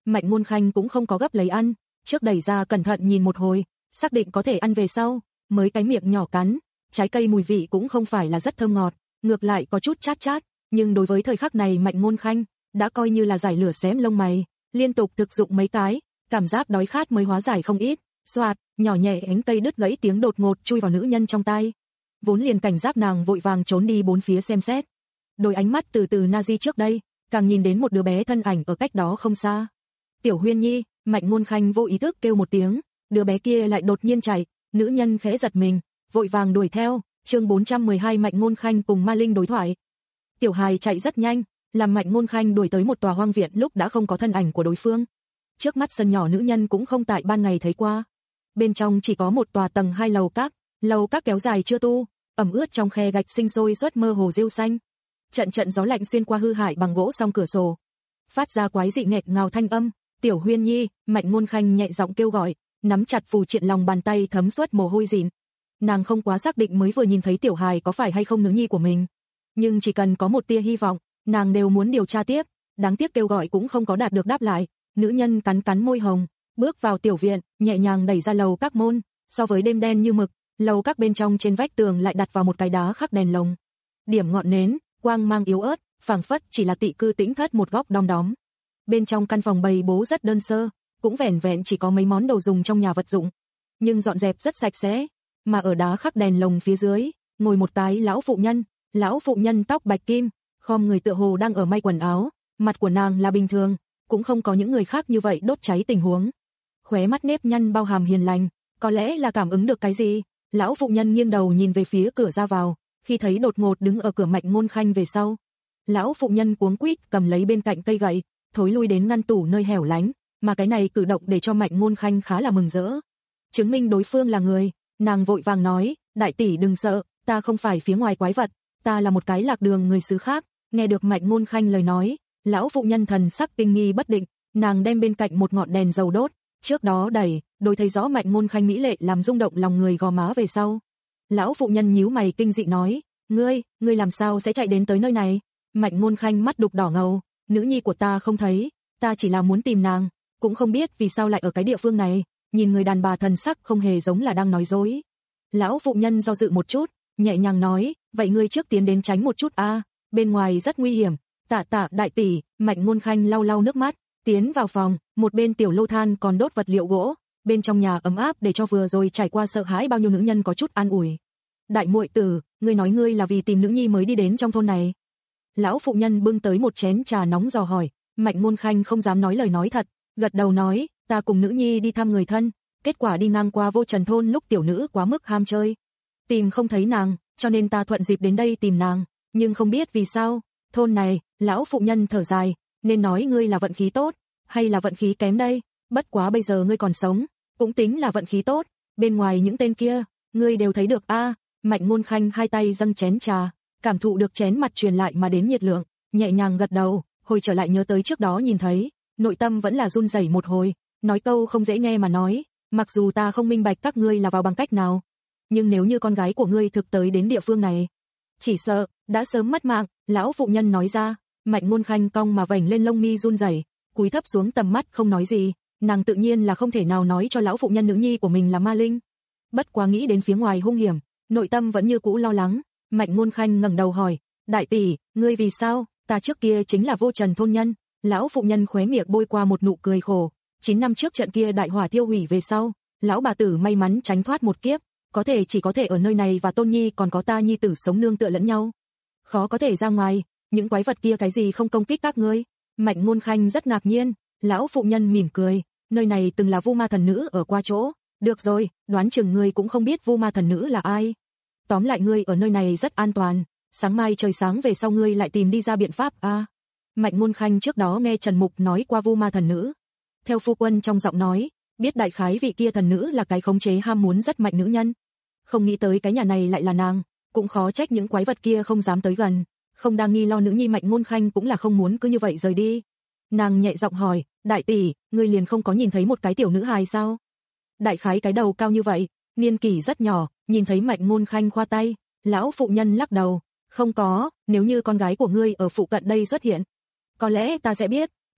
Mạnh Ngôn Khanh cũng không có gấp lấy ăn, trước đẩy ra cẩn thận nhìn một hồi, xác định có thể ăn về sau, mới cái miệng nhỏ cắn, trái cây mùi vị cũng không phải là rất thơm ngọt, ngược lại có chút chát chát, nhưng đối với thời khắc này Mạnh Ngôn Khanh đã coi như là giải lửa xém lông mày, liên tục thực dụng mấy cái, cảm giác đói khát mới hóa giải không ít. Soạt, nhỏ nhẹ ánh cây đứt gãy tiếng đột ngột chui vào nữ nhân trong tai. Vốn liền cảnh giác nàng vội vàng trốn đi bốn phía xem xét. Đôi ánh mắt từ từ Nazi trước đây, càng nhìn đến một đứa bé thân ảnh ở cách đó không xa. Tiểu Huyên Nhi, Mạnh Ngôn Khanh vô ý thức kêu một tiếng, đứa bé kia lại đột nhiên chạy, nữ nhân khẽ giật mình, vội vàng đuổi theo. Chương bốn trăm mười hai Mạnh Ngôn Khanh cùng Ma Linh đối thoại. Tiểu hài chạy rất nhanh, làm Mạnh Ngôn Khanh đuổi tới một tòa hoang viện lúc đã không có thân ảnh của đối phương. Trước mắt sân nhỏ nữ nhân cũng không tại ban ngày thấy qua. Bên trong chỉ có một tòa tầng hai lầu các, lầu các kéo dài chưa tu, ẩm ướt trong khe gạch sinh sôi xuất mơ hồ rêu xanh. Trận trận gió lạnh xuyên qua hư hại bằng gỗ song cửa sổ, phát ra quái dị nghẹt ngào thanh âm. Tiểu Huyên Nhi, Mạnh Ngôn Khanh nhẹ giọng kêu gọi, nắm chặt phù triện lòng bàn tay thấm suốt mồ hôi dịn. Nàng không quá xác định mới vừa nhìn thấy tiểu hài có phải hay không nữ nhi của mình, nhưng chỉ cần có một tia hy vọng, nàng đều muốn điều tra tiếp. Đáng tiếc kêu gọi cũng không có đạt được đáp lại. Nữ nhân cắn cắn môi hồng, bước vào tiểu viện, nhẹ nhàng đẩy ra lầu các môn. So với đêm đen như mực, lầu các bên trong trên vách tường lại đặt vào một cái đá khắc đèn lồng, điểm ngọn nến, quang mang yếu ớt, phảng phất chỉ là tị cư tĩnh thất một góc đom đóm. Bên trong căn phòng bày bố rất đơn sơ, cũng vẻn vẹn chỉ có mấy món đồ dùng trong nhà vật dụng, nhưng dọn dẹp rất sạch sẽ. Mà ở đá khắc đèn lồng phía dưới, ngồi một cái lão phụ nhân, lão phụ nhân tóc bạch kim, khom người tựa hồ đang ở may quần áo, mặt của nàng là bình thường, cũng không có những người khác như vậy đốt cháy tình huống. Khóe mắt nếp nhăn bao hàm hiền lành, có lẽ là cảm ứng được cái gì, lão phụ nhân nghiêng đầu nhìn về phía cửa ra vào, khi thấy đột ngột đứng ở cửa Mạnh Ngôn Khanh về sau. Lão phụ nhân cuống quýt cầm lấy bên cạnh cây gậy, thối lui đến ngăn tủ nơi hẻo lánh, mà cái này cử động để cho Mạnh Ngôn Khanh khá là mừng rỡ. Chứng minh đối phương là người, nàng vội vàng nói, đại tỷ đừng sợ, ta không phải phía ngoài quái vật, ta là một cái lạc đường người xứ khác. Nghe được Mạnh Ngôn Khanh lời nói, lão phụ nhân thần sắc kinh nghi bất định, nàng đem bên cạnh một ngọn đèn dầu đốt, trước đó đẩy, đôi thấy rõ Mạnh Ngôn Khanh mỹ lệ làm rung động lòng người gò má về sau. Lão phụ nhân nhíu mày kinh dị nói, ngươi, ngươi làm sao sẽ chạy đến tới nơi này? Mạnh Ngôn Khanh mắt đục đỏ ngầu, nữ nhi của ta không thấy, ta chỉ là muốn tìm nàng, cũng không biết vì sao lại ở cái địa phương này. Nhìn người đàn bà thần sắc không hề giống là đang nói dối. Lão phụ nhân do dự một chút, nhẹ nhàng nói, vậy ngươi trước tiến đến tránh một chút a, bên ngoài rất nguy hiểm. Tạ tạ đại tỷ. Mạnh Ngôn Khanh lau lau nước mắt, tiến vào phòng, một bên tiểu lô than còn đốt vật liệu gỗ, bên trong nhà ấm áp để cho vừa rồi trải qua sợ hãi bao nhiêu nữ nhân có chút an ủi. Đại muội tử, ngươi nói ngươi là vì tìm nữ nhi mới đi đến trong thôn này. Lão phụ nhân bưng tới một chén trà nóng dò hỏi. Mạnh Ngôn Khanh không dám nói lời nói thật, gật đầu nói, ta cùng nữ nhi đi thăm người thân, kết quả đi ngang qua Vô Trần thôn lúc tiểu nữ quá mức ham chơi, tìm không thấy nàng, cho nên ta thuận dịp đến đây tìm nàng, nhưng không biết vì sao, thôn này, lão phụ nhân thở dài, nên nói ngươi là vận khí tốt, hay là vận khí kém đây, bất quá bây giờ ngươi còn sống, cũng tính là vận khí tốt, bên ngoài những tên kia, ngươi đều thấy được a. Mạnh Ngôn Khanh hai tay dâng chén trà, cảm thụ được chén mặt truyền lại mà đến nhiệt lượng, nhẹ nhàng gật đầu, hồi trở lại nhớ tới trước đó nhìn thấy, nội tâm vẫn là run rẩy một hồi, nói câu không dễ nghe mà nói, mặc dù ta không minh bạch các ngươi là vào bằng cách nào, nhưng nếu như con gái của ngươi thực tới đến địa phương này, chỉ sợ đã sớm mất mạng. Lão phụ nhân nói ra. Mạnh Ngôn Khanh cong mà vểnh lên lông mi run rẩy, cúi thấp xuống tầm mắt không nói gì, nàng tự nhiên là không thể nào nói cho lão phụ nhân nữ nhi của mình là ma linh. Bất quá nghĩ đến phía ngoài hung hiểm, nội tâm vẫn như cũ lo lắng. Mạnh Ngôn Khanh ngẩng đầu hỏi, đại tỷ, ngươi vì sao? Ta trước kia chính là Vô Trần thôn nhân. Lão phụ nhân khóe miệng bôi qua một nụ cười khổ. Chín năm trước trận kia đại hỏa tiêu hủy về sau, lão bà tử may mắn tránh thoát một kiếp, có thể chỉ có thể ở nơi này và tôn nhi còn có ta nhi tử sống nương tựa lẫn nhau, khó có thể ra ngoài. Những quái vật kia cái gì không công kích các ngươi? Mạnh Ngôn Khanh rất ngạc nhiên. Lão phụ nhân mỉm cười, nơi này từng là Vu Ma thần nữ ở qua chỗ. Được rồi, đoán chừng ngươi cũng không biết Vu Ma thần nữ là ai. Tóm lại ngươi ở nơi này rất an toàn, sáng mai trời sáng về sau ngươi lại tìm đi ra biện pháp a. À, Mạnh Ngôn Khanh trước đó nghe Trần Mục nói qua Vu Ma thần nữ, theo phu quân trong giọng nói, biết đại khái vị kia thần nữ là cái khống chế ham muốn rất mạnh nữ nhân. Không nghĩ tới cái nhà này lại là nàng, cũng khó trách những quái vật kia không dám tới gần. Không đang nghi lo nữ nhi Mạnh Ngôn Khanh cũng là không muốn cứ như vậy rời đi. Nàng nhẹ giọng hỏi, đại tỷ, ngươi liền không có nhìn thấy một cái tiểu nữ hài sao? Đại khái cái đầu cao như vậy, niên kỷ rất nhỏ, nhìn thấy Mạnh Ngôn Khanh khoa tay, lão phụ nhân lắc đầu, không có, nếu như con gái của ngươi ở phụ cận đây xuất hiện, có lẽ ta sẽ biết,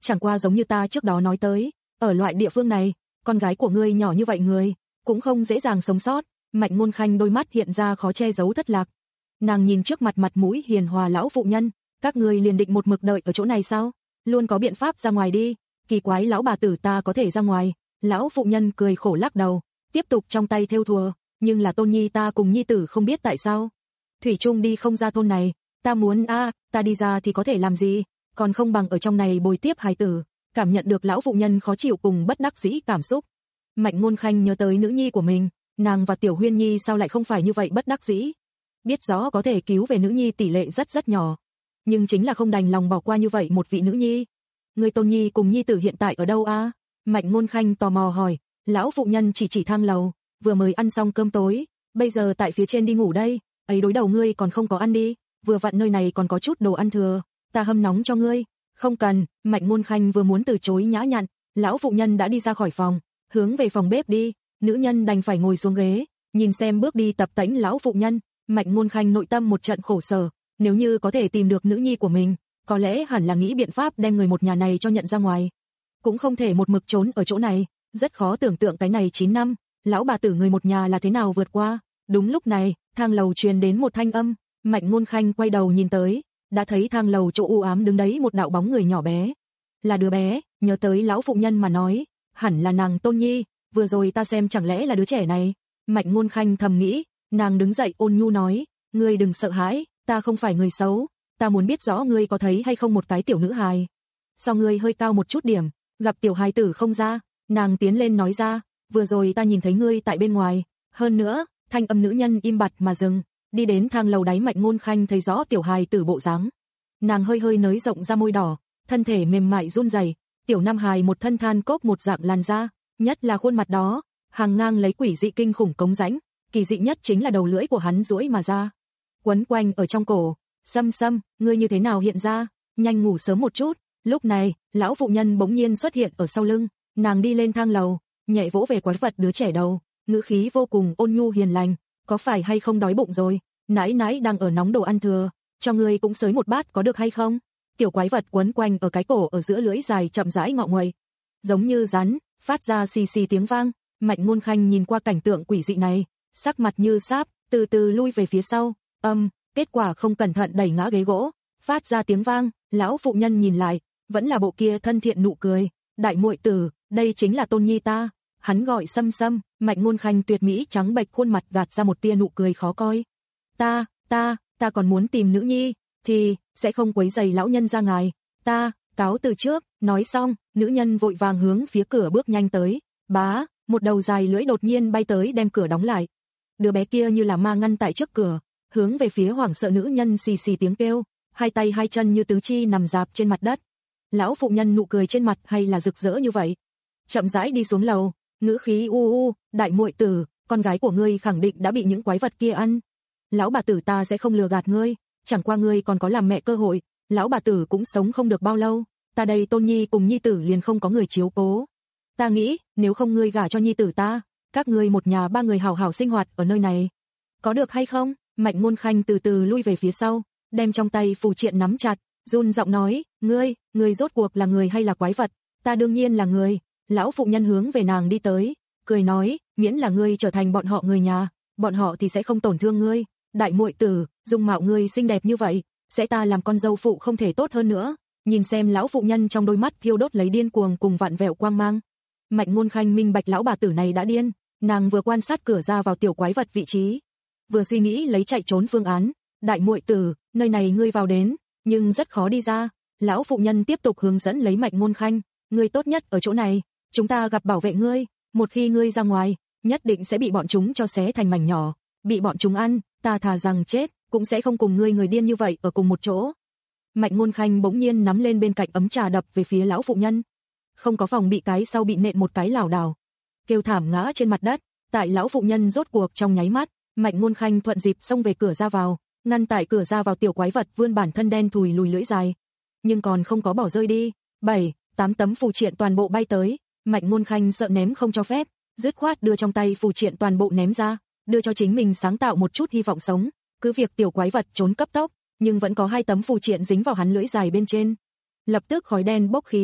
chẳng qua giống như ta trước đó nói tới, ở loại địa phương này, con gái của ngươi nhỏ như vậy người, cũng không dễ dàng sống sót. Mạnh Ngôn Khanh đôi mắt hiện ra khó che giấu thất lạc. Nàng nhìn trước mặt mặt mũi hiền hòa lão phụ nhân, các ngươi liền định một mực đợi ở chỗ này sao? Luôn có biện pháp ra ngoài đi. Kỳ quái lão bà tử ta có thể ra ngoài. Lão phụ nhân cười khổ lắc đầu, tiếp tục trong tay thêu thùa, nhưng là Tôn Nhi ta cùng nhi tử không biết tại sao thủy chung đi không ra thôn này, ta muốn a, à, ta đi ra thì có thể làm gì, còn không bằng ở trong này bồi tiếp hài tử. Cảm nhận được lão phụ nhân khó chịu cùng bất đắc dĩ cảm xúc, Mạnh Ngôn Khanh nhớ tới nữ nhi của mình, nàng và Tiểu Huyên Nhi sao lại không phải như vậy bất đắc dĩ. Biết rõ có thể cứu về nữ nhi tỷ lệ rất rất nhỏ, nhưng chính là không đành lòng bỏ qua như vậy một vị nữ nhi. Người Tôn Nhi cùng nhi tử hiện tại ở đâu a? À? Mạnh Ngôn Khanh tò mò hỏi. Lão phụ nhân chỉ chỉ thang lầu, vừa mới ăn xong cơm tối, bây giờ tại phía trên đi ngủ đây. Ấy đối đầu ngươi còn không có ăn đi, vừa vặn nơi này còn có chút đồ ăn thừa, ta hâm nóng cho ngươi. Không cần. Mạnh Ngôn Khanh vừa muốn từ chối nhã nhặn, lão phụ nhân đã đi ra khỏi phòng, hướng về phòng bếp đi. Nữ nhân đành phải ngồi xuống ghế, nhìn xem bước đi tập tễnh lão phụ nhân. Mạnh Ngôn Khanh nội tâm một trận khổ sở, nếu như có thể tìm được nữ nhi của mình, có lẽ hẳn là nghĩ biện pháp đem người một nhà này cho nhận ra ngoài. Cũng không thể một mực trốn ở chỗ này, rất khó tưởng tượng cái này chín năm, lão bà tử người một nhà là thế nào vượt qua. Đúng lúc này, thang lầu truyền đến một thanh âm, Mạnh Ngôn Khanh quay đầu nhìn tới, đã thấy thang lầu chỗ u ám đứng đấy một đạo bóng người nhỏ bé. Là đứa bé, nhớ tới lão phụ nhân mà nói, hẳn là nàng Tôn Nhi, vừa rồi ta xem chẳng lẽ là đứa trẻ này. Mạnh Ngôn Khanh thầm nghĩ, nàng đứng dậy ôn nhu nói, ngươi đừng sợ hãi, ta không phải người xấu, ta muốn biết rõ ngươi có thấy hay không một cái tiểu nữ hài. Sao ngươi hơi cao một chút điểm, gặp tiểu hài tử không ra? Nàng tiến lên nói ra, vừa rồi ta nhìn thấy ngươi tại bên ngoài, hơn nữa, thanh âm nữ nhân im bặt mà dừng, đi đến thang lầu đáy. Mạnh Ngôn Khanh thấy rõ tiểu hài tử bộ dáng, nàng hơi hơi nới rộng ra môi đỏ, thân thể mềm mại run rẩy, tiểu nam hài một thân than cốc một dạng làn da, nhất là khuôn mặt đó, hàng ngang lấy quỷ dị kinh khủng cống rãnh, kỳ dị nhất chính là đầu lưỡi của hắn duỗi mà ra, quấn quanh ở trong cổ. Sâm Sâm, ngươi như thế nào hiện ra, nhanh ngủ sớm một chút. Lúc này, lão phụ nhân bỗng nhiên xuất hiện ở sau lưng, nàng đi lên thang lầu, nhẹ vỗ về quái vật đứa trẻ đầu, ngữ khí vô cùng ôn nhu hiền lành, có phải hay không đói bụng rồi, nãi nãi đang ở nóng đồ ăn thừa, cho ngươi cũng xới một bát có được hay không? Tiểu quái vật quấn quanh ở cái cổ ở giữa lưỡi dài chậm rãi ngọ nguậy, giống như rắn, phát ra xì xì tiếng vang. Mạnh Ngôn Khanh nhìn qua cảnh tượng quỷ dị này, sắc mặt như sáp, từ từ lui về phía sau, âm, kết quả không cẩn thận đẩy ngã ghế gỗ, phát ra tiếng vang. Lão phụ nhân nhìn lại, vẫn là bộ kia thân thiện nụ cười, đại muội tử, đây chính là Tôn Nhi ta. Hắn gọi Sâm Sâm. Mạnh Ngôn Khanh tuyệt mỹ trắng bệch khuôn mặt gạt ra một tia nụ cười khó coi. Ta, ta, ta còn muốn tìm nữ nhi, thì sẽ không quấy rầy lão nhân ra ngài. Ta, cáo từ trước. Nói xong, nữ nhân vội vàng hướng phía cửa bước nhanh tới. Bá, một đầu dài lưỡi đột nhiên bay tới đem cửa đóng lại. Đứa bé kia như là ma ngăn tại trước cửa, hướng về phía hoảng sợ nữ nhân xì xì tiếng kêu, hai tay hai chân như tứ chi nằm dạp trên mặt đất. Lão phụ nhân nụ cười trên mặt hay là rực rỡ như vậy, chậm rãi đi xuống lầu, ngữ khí u u, đại muội tử, con gái của ngươi khẳng định đã bị những quái vật kia ăn. Lão bà tử ta sẽ không lừa gạt ngươi, chẳng qua ngươi còn có làm mẹ cơ hội, lão bà tử cũng sống không được bao lâu, ta đây Tôn Nhi cùng nhi tử liền không có người chiếu cố. Ta nghĩ, nếu không ngươi gả cho nhi tử ta, các ngươi một nhà ba người hảo hảo sinh hoạt ở nơi này, có được hay không? Mạnh Ngôn Khanh từ từ lui về phía sau, đem trong tay phù triện nắm chặt, run giọng nói, ngươi, ngươi rốt cuộc là người hay là quái vật? Ta đương nhiên là người. Lão phụ nhân hướng về nàng đi tới, cười nói, miễn là ngươi trở thành bọn họ người nhà, bọn họ thì sẽ không tổn thương ngươi. Đại muội tử, dung mạo ngươi xinh đẹp như vậy, sẽ ta làm con dâu phụ không thể tốt hơn nữa. Nhìn xem lão phụ nhân trong đôi mắt thiêu đốt lấy điên cuồng cùng vạn vẹo quang mang. Mạnh Ngôn Khanh minh bạch lão bà tử này đã điên, nàng vừa quan sát cửa ra vào tiểu quái vật vị trí, vừa suy nghĩ lấy chạy trốn phương án. Đại muội tử, nơi này ngươi vào đến, nhưng rất khó đi ra. Lão phụ nhân tiếp tục hướng dẫn lấy Mạnh Ngôn Khanh, ngươi tốt nhất ở chỗ này, chúng ta gặp bảo vệ ngươi, một khi ngươi ra ngoài, nhất định sẽ bị bọn chúng cho xé thành mảnh nhỏ, bị bọn chúng ăn, ta thà rằng chết, cũng sẽ không cùng ngươi người điên như vậy ở cùng một chỗ. Mạnh Ngôn Khanh bỗng nhiên nắm lên bên cạnh ấm trà đập về phía lão phụ nhân, không có phòng bị cái sau bị nện một cái lảo đảo, kêu thảm ngã trên mặt đất. Tại lão phụ nhân rốt cuộc trong nháy mắt, Mạnh Ngôn Khanh thuận dịp xông về cửa ra vào, ngăn tại cửa ra vào tiểu quái vật vươn bản thân đen thùi lùi lưỡi dài, nhưng còn không có bỏ rơi đi. Bảy, tám tấm phù triện toàn bộ bay tới, Mạnh Ngôn Khanh sợ ném không cho phép, dứt khoát đưa trong tay phù triện toàn bộ ném ra, đưa cho chính mình sáng tạo một chút hy vọng sống. Cứ việc tiểu quái vật trốn cấp tốc, nhưng vẫn có hai tấm phù triện dính vào hắn lưỡi dài bên trên. Lập tức khói đen bốc khí,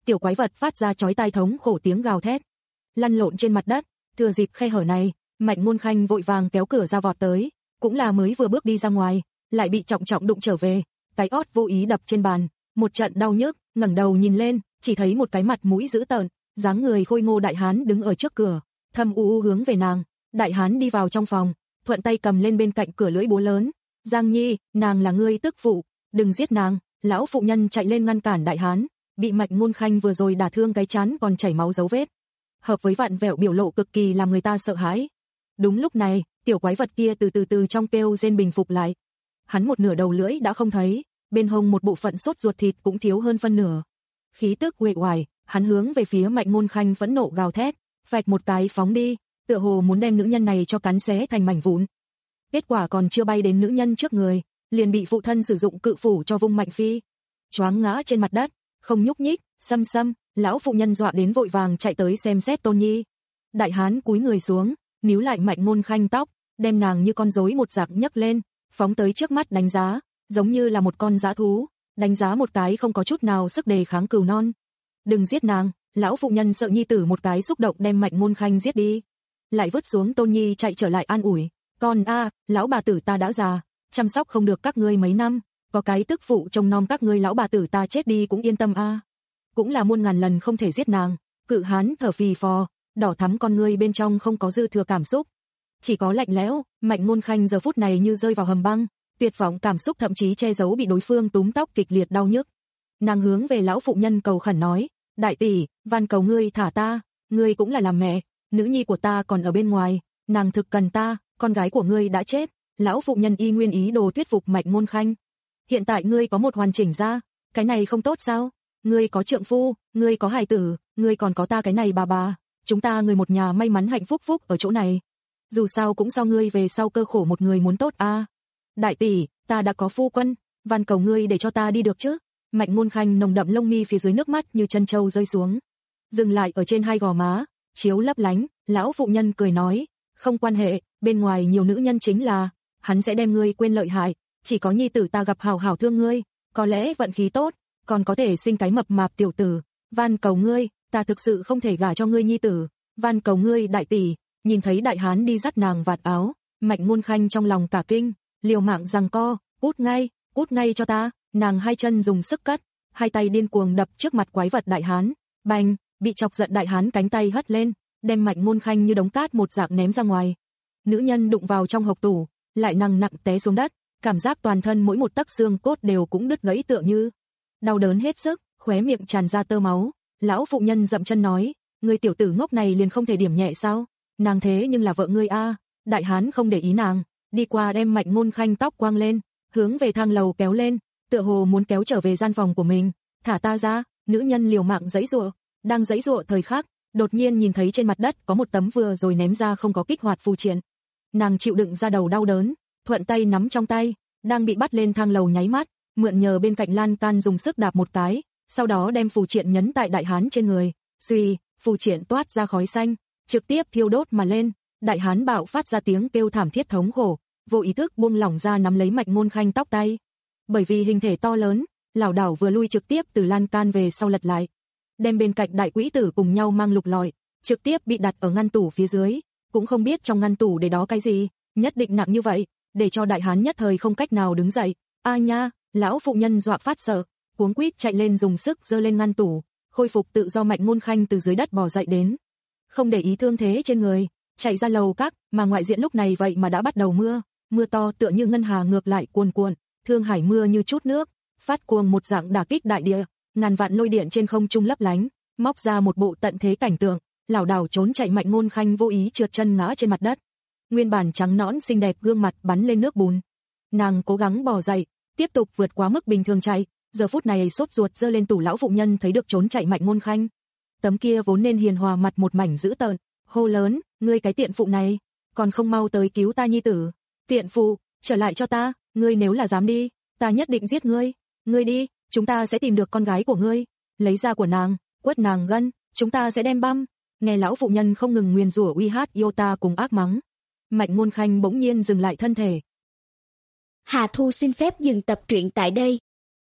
tiểu quái vật phát ra chói tai thống khổ tiếng gào thét, lăn lộn trên mặt đất. Thừa dịp khe hở này, Mạnh Ngôn Khanh vội vàng kéo cửa ra vọt tới, cũng là mới vừa bước đi ra ngoài, lại bị trọng trọng đụng trở về, cái ót vô ý đập trên bàn, một trận đau nhức, ngẩng đầu nhìn lên, chỉ thấy một cái mặt mũi dữ tợn, dáng người khôi ngô đại hán đứng ở trước cửa, thầm u u hướng về nàng. Đại hán đi vào trong phòng, thuận tay cầm lên bên cạnh cửa lưỡi búa lớn, "Giang Nhi, nàng là ngươi tức phụ, đừng giết nàng." Lão phụ nhân chạy lên ngăn cản đại hán, bị Mạnh Ngôn Khanh vừa rồi đả thương cái trán còn chảy máu dấu vết, hợp với vặn vẹo biểu lộ cực kỳ làm người ta sợ hãi. Đúng lúc này, tiểu quái vật kia từ từ từ trong kêu rên bình phục lại. Hắn một nửa đầu lưỡi đã không thấy, bên hông một bộ phận sốt ruột thịt cũng thiếu hơn phân nửa. Khí tức uể oải, hắn hướng về phía Mạnh Ngôn Khanh phẫn nộ gào thét, phạch một cái phóng đi, tựa hồ muốn đem nữ nhân này cho cắn xé thành mảnh vụn. Kết quả còn chưa bay đến nữ nhân trước người, liền bị phụ thân sử dụng cự phủ cho vung mạnh phi, choáng ngã trên mặt đất, không nhúc nhích. Xăm xăm, lão phụ nhân dọa đến vội vàng chạy tới xem xét Tôn Nhi. Đại hán cúi người xuống, níu lại Mạnh Ngôn Khanh tóc, đem nàng như con rối một dạng nhấc lên, phóng tới trước mắt đánh giá, giống như là một con dã thú, đánh giá một cái không có chút nào sức đề kháng cừu non. "Đừng giết nàng." Lão phụ nhân sợ nhi tử một cái xúc động đem Mạnh Ngôn Khanh giết đi, lại vứt xuống Tôn Nhi chạy trở lại an ủi, "Con a, lão bà tử ta đã già, chăm sóc không được các ngươi mấy năm, có cái tức phụ trông nom các ngươi, lão bà tử ta chết đi cũng yên tâm a." Cũng là muôn ngàn lần không thể giết nàng. Cự hán thở phì phò, đỏ thắm con ngươi bên trong không có dư thừa cảm xúc, chỉ có lạnh lẽo. Mạnh Ngôn Khanh giờ phút này như rơi vào hầm băng, tuyệt vọng cảm xúc thậm chí che giấu bị đối phương túm tóc kịch liệt đau nhức. Nàng hướng về lão phụ nhân cầu khẩn nói, "Đại tỷ, van cầu ngươi thả ta, ngươi cũng là làm mẹ, nữ nhi của ta còn ở bên ngoài, nàng thực cần ta, con gái của ngươi đã chết." Lão phụ nhân y nguyên ý đồ thuyết phục Mạnh Ngôn Khanh. "Hiện tại ngươi có một hoàn chỉnh gia, cái này không tốt sao? Ngươi có trượng phu, ngươi có hài tử, ngươi còn có ta cái này bà bà, chúng ta người một nhà may mắn hạnh phúc phúc ở chỗ này. Dù sao cũng do ngươi về sau cơ khổ một người muốn tốt a." À. "Đại tỷ, ta đã có phu quân, van cầu ngươi để cho ta đi được chứ?" Mạnh Ngôn Khanh nồng đậm lông mi phía dưới nước mắt như chân trâu rơi xuống, dừng lại ở trên hai gò má, chiếu lấp lánh. Lão phụ nhân cười nói, "Không quan hệ, bên ngoài nhiều nữ nhân chính là, hắn sẽ đem ngươi quên lợi hại, chỉ có nhi tử ta gặp hảo hảo thương ngươi, có lẽ vận khí tốt, còn có thể sinh cái mập mạp tiểu tử, van cầu ngươi, ta thực sự không thể gả cho ngươi nhi tử, van cầu ngươi đại tỷ." Nhìn thấy đại hán đi dắt nàng vạt áo, Mạnh Ngôn Khanh trong lòng cả kinh, liều mạng giằng co, "Cút ngay, cút ngay cho ta." Nàng hai chân dùng sức cất, hai tay điên cuồng đập trước mặt quái vật đại hán, bành, bị chọc giận đại hán cánh tay hất lên, đem Mạnh Ngôn Khanh như đống cát một dạng ném ra ngoài. Nữ nhân đụng vào trong hộc tủ, lại nặng nặng té xuống đất, cảm giác toàn thân mỗi một tấc xương cốt đều cũng đứt gãy tựa như. Đau đớn hết sức, khóe miệng tràn ra tơ máu. Lão phụ nhân dậm chân nói, "Ngươi tiểu tử ngốc này liền không thể điểm nhẹ sao? Nàng thế nhưng là vợ ngươi a." Đại hán không để ý nàng, đi qua đem Mạnh Ngôn Khanh tóc quăng lên, hướng về thang lầu kéo lên, tựa hồ muốn kéo trở về gian phòng của mình. "Thả ta ra." Nữ nhân liều mạng giãy giụa, đang giãy giụa thời khắc, đột nhiên nhìn thấy trên mặt đất có một tấm vừa rồi ném ra không có kích hoạt phù triện. Nàng chịu đựng ra đầu đau đớn, thuận tay nắm trong tay, đang bị bắt lên thang lầu nháy mắt, mượn nhờ bên cạnh lan can dùng sức đạp một cái, sau đó đem phù triện nhấn tại đại hán trên người. Suy, phù triện toát ra khói xanh, trực tiếp thiêu đốt mà lên. Đại hán bạo phát ra tiếng kêu thảm thiết thống khổ, vô ý thức buông lỏng ra nắm lấy Mạnh Ngôn Khanh tóc tay. Bởi vì hình thể to lớn, lảo đảo vừa lui trực tiếp từ lan can về sau lật lại, đem bên cạnh đại quỹ tử cùng nhau mang lục lọi, trực tiếp bị đặt ở ngăn tủ phía dưới, cũng không biết trong ngăn tủ để đó cái gì, nhất định nặng như vậy, để cho đại hán nhất thời không cách nào đứng dậy. "A nha!" Lão phụ nhân dọa phát sợ, cuống quýt chạy lên dùng sức giơ lên ngăn tủ, khôi phục tự do. Mạnh Ngôn Khanh từ dưới đất bò dậy đến, không để ý thương thế trên người, chạy ra lầu các, mà ngoại diện lúc này vậy mà đã bắt đầu mưa, mưa to tựa như ngân hà ngược lại cuồn cuộn, thương hải mưa như chút nước, phát cuồng một dạng đả kích đại địa, ngàn vạn lôi điện trên không trung lấp lánh, móc ra một bộ tận thế cảnh tượng, lảo đảo trốn chạy Mạnh Ngôn Khanh vô ý trượt chân ngã trên mặt đất. Nguyên bản trắng nõn xinh đẹp gương mặt bắn lên nước bùn. Nàng cố gắng bò dậy, tiếp tục vượt quá mức bình thường chạy, giờ phút này sốt ruột giơ lên tủ. Lão phụ nhân thấy được trốn chạy Mạnh Ngôn Khanh, tấm kia vốn nên hiền hòa mặt một mảnh dữ tợn, hô lớn, "Ngươi cái tiện phụ này, còn không mau tới cứu ta nhi tử. Tiện phụ, trở lại cho ta, ngươi nếu là dám đi, ta nhất định giết ngươi. Ngươi đi, chúng ta sẽ tìm được con gái của ngươi, lấy da của nàng, quất nàng gân, chúng ta sẽ đem băm." Nghe lão phụ nhân không ngừng nguyền rủa uy hát Iota cùng ác mắng, Mạnh Ngôn Khanh bỗng nhiên dừng lại thân thể.
Hà Thu xin phép dừng tập truyện tại đây.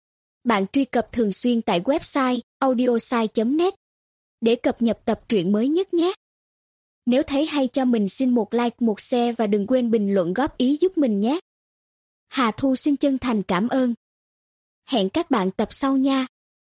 bạn truy cập thường xuyên tại website audiosai chấm net để cập nhật tập truyện mới nhất nhé. Nếu thấy hay cho mình xin một like, một share và đừng quên bình luận góp ý giúp mình nhé. Hà Thu xin chân thành cảm ơn. Hẹn các bạn tập sau nha.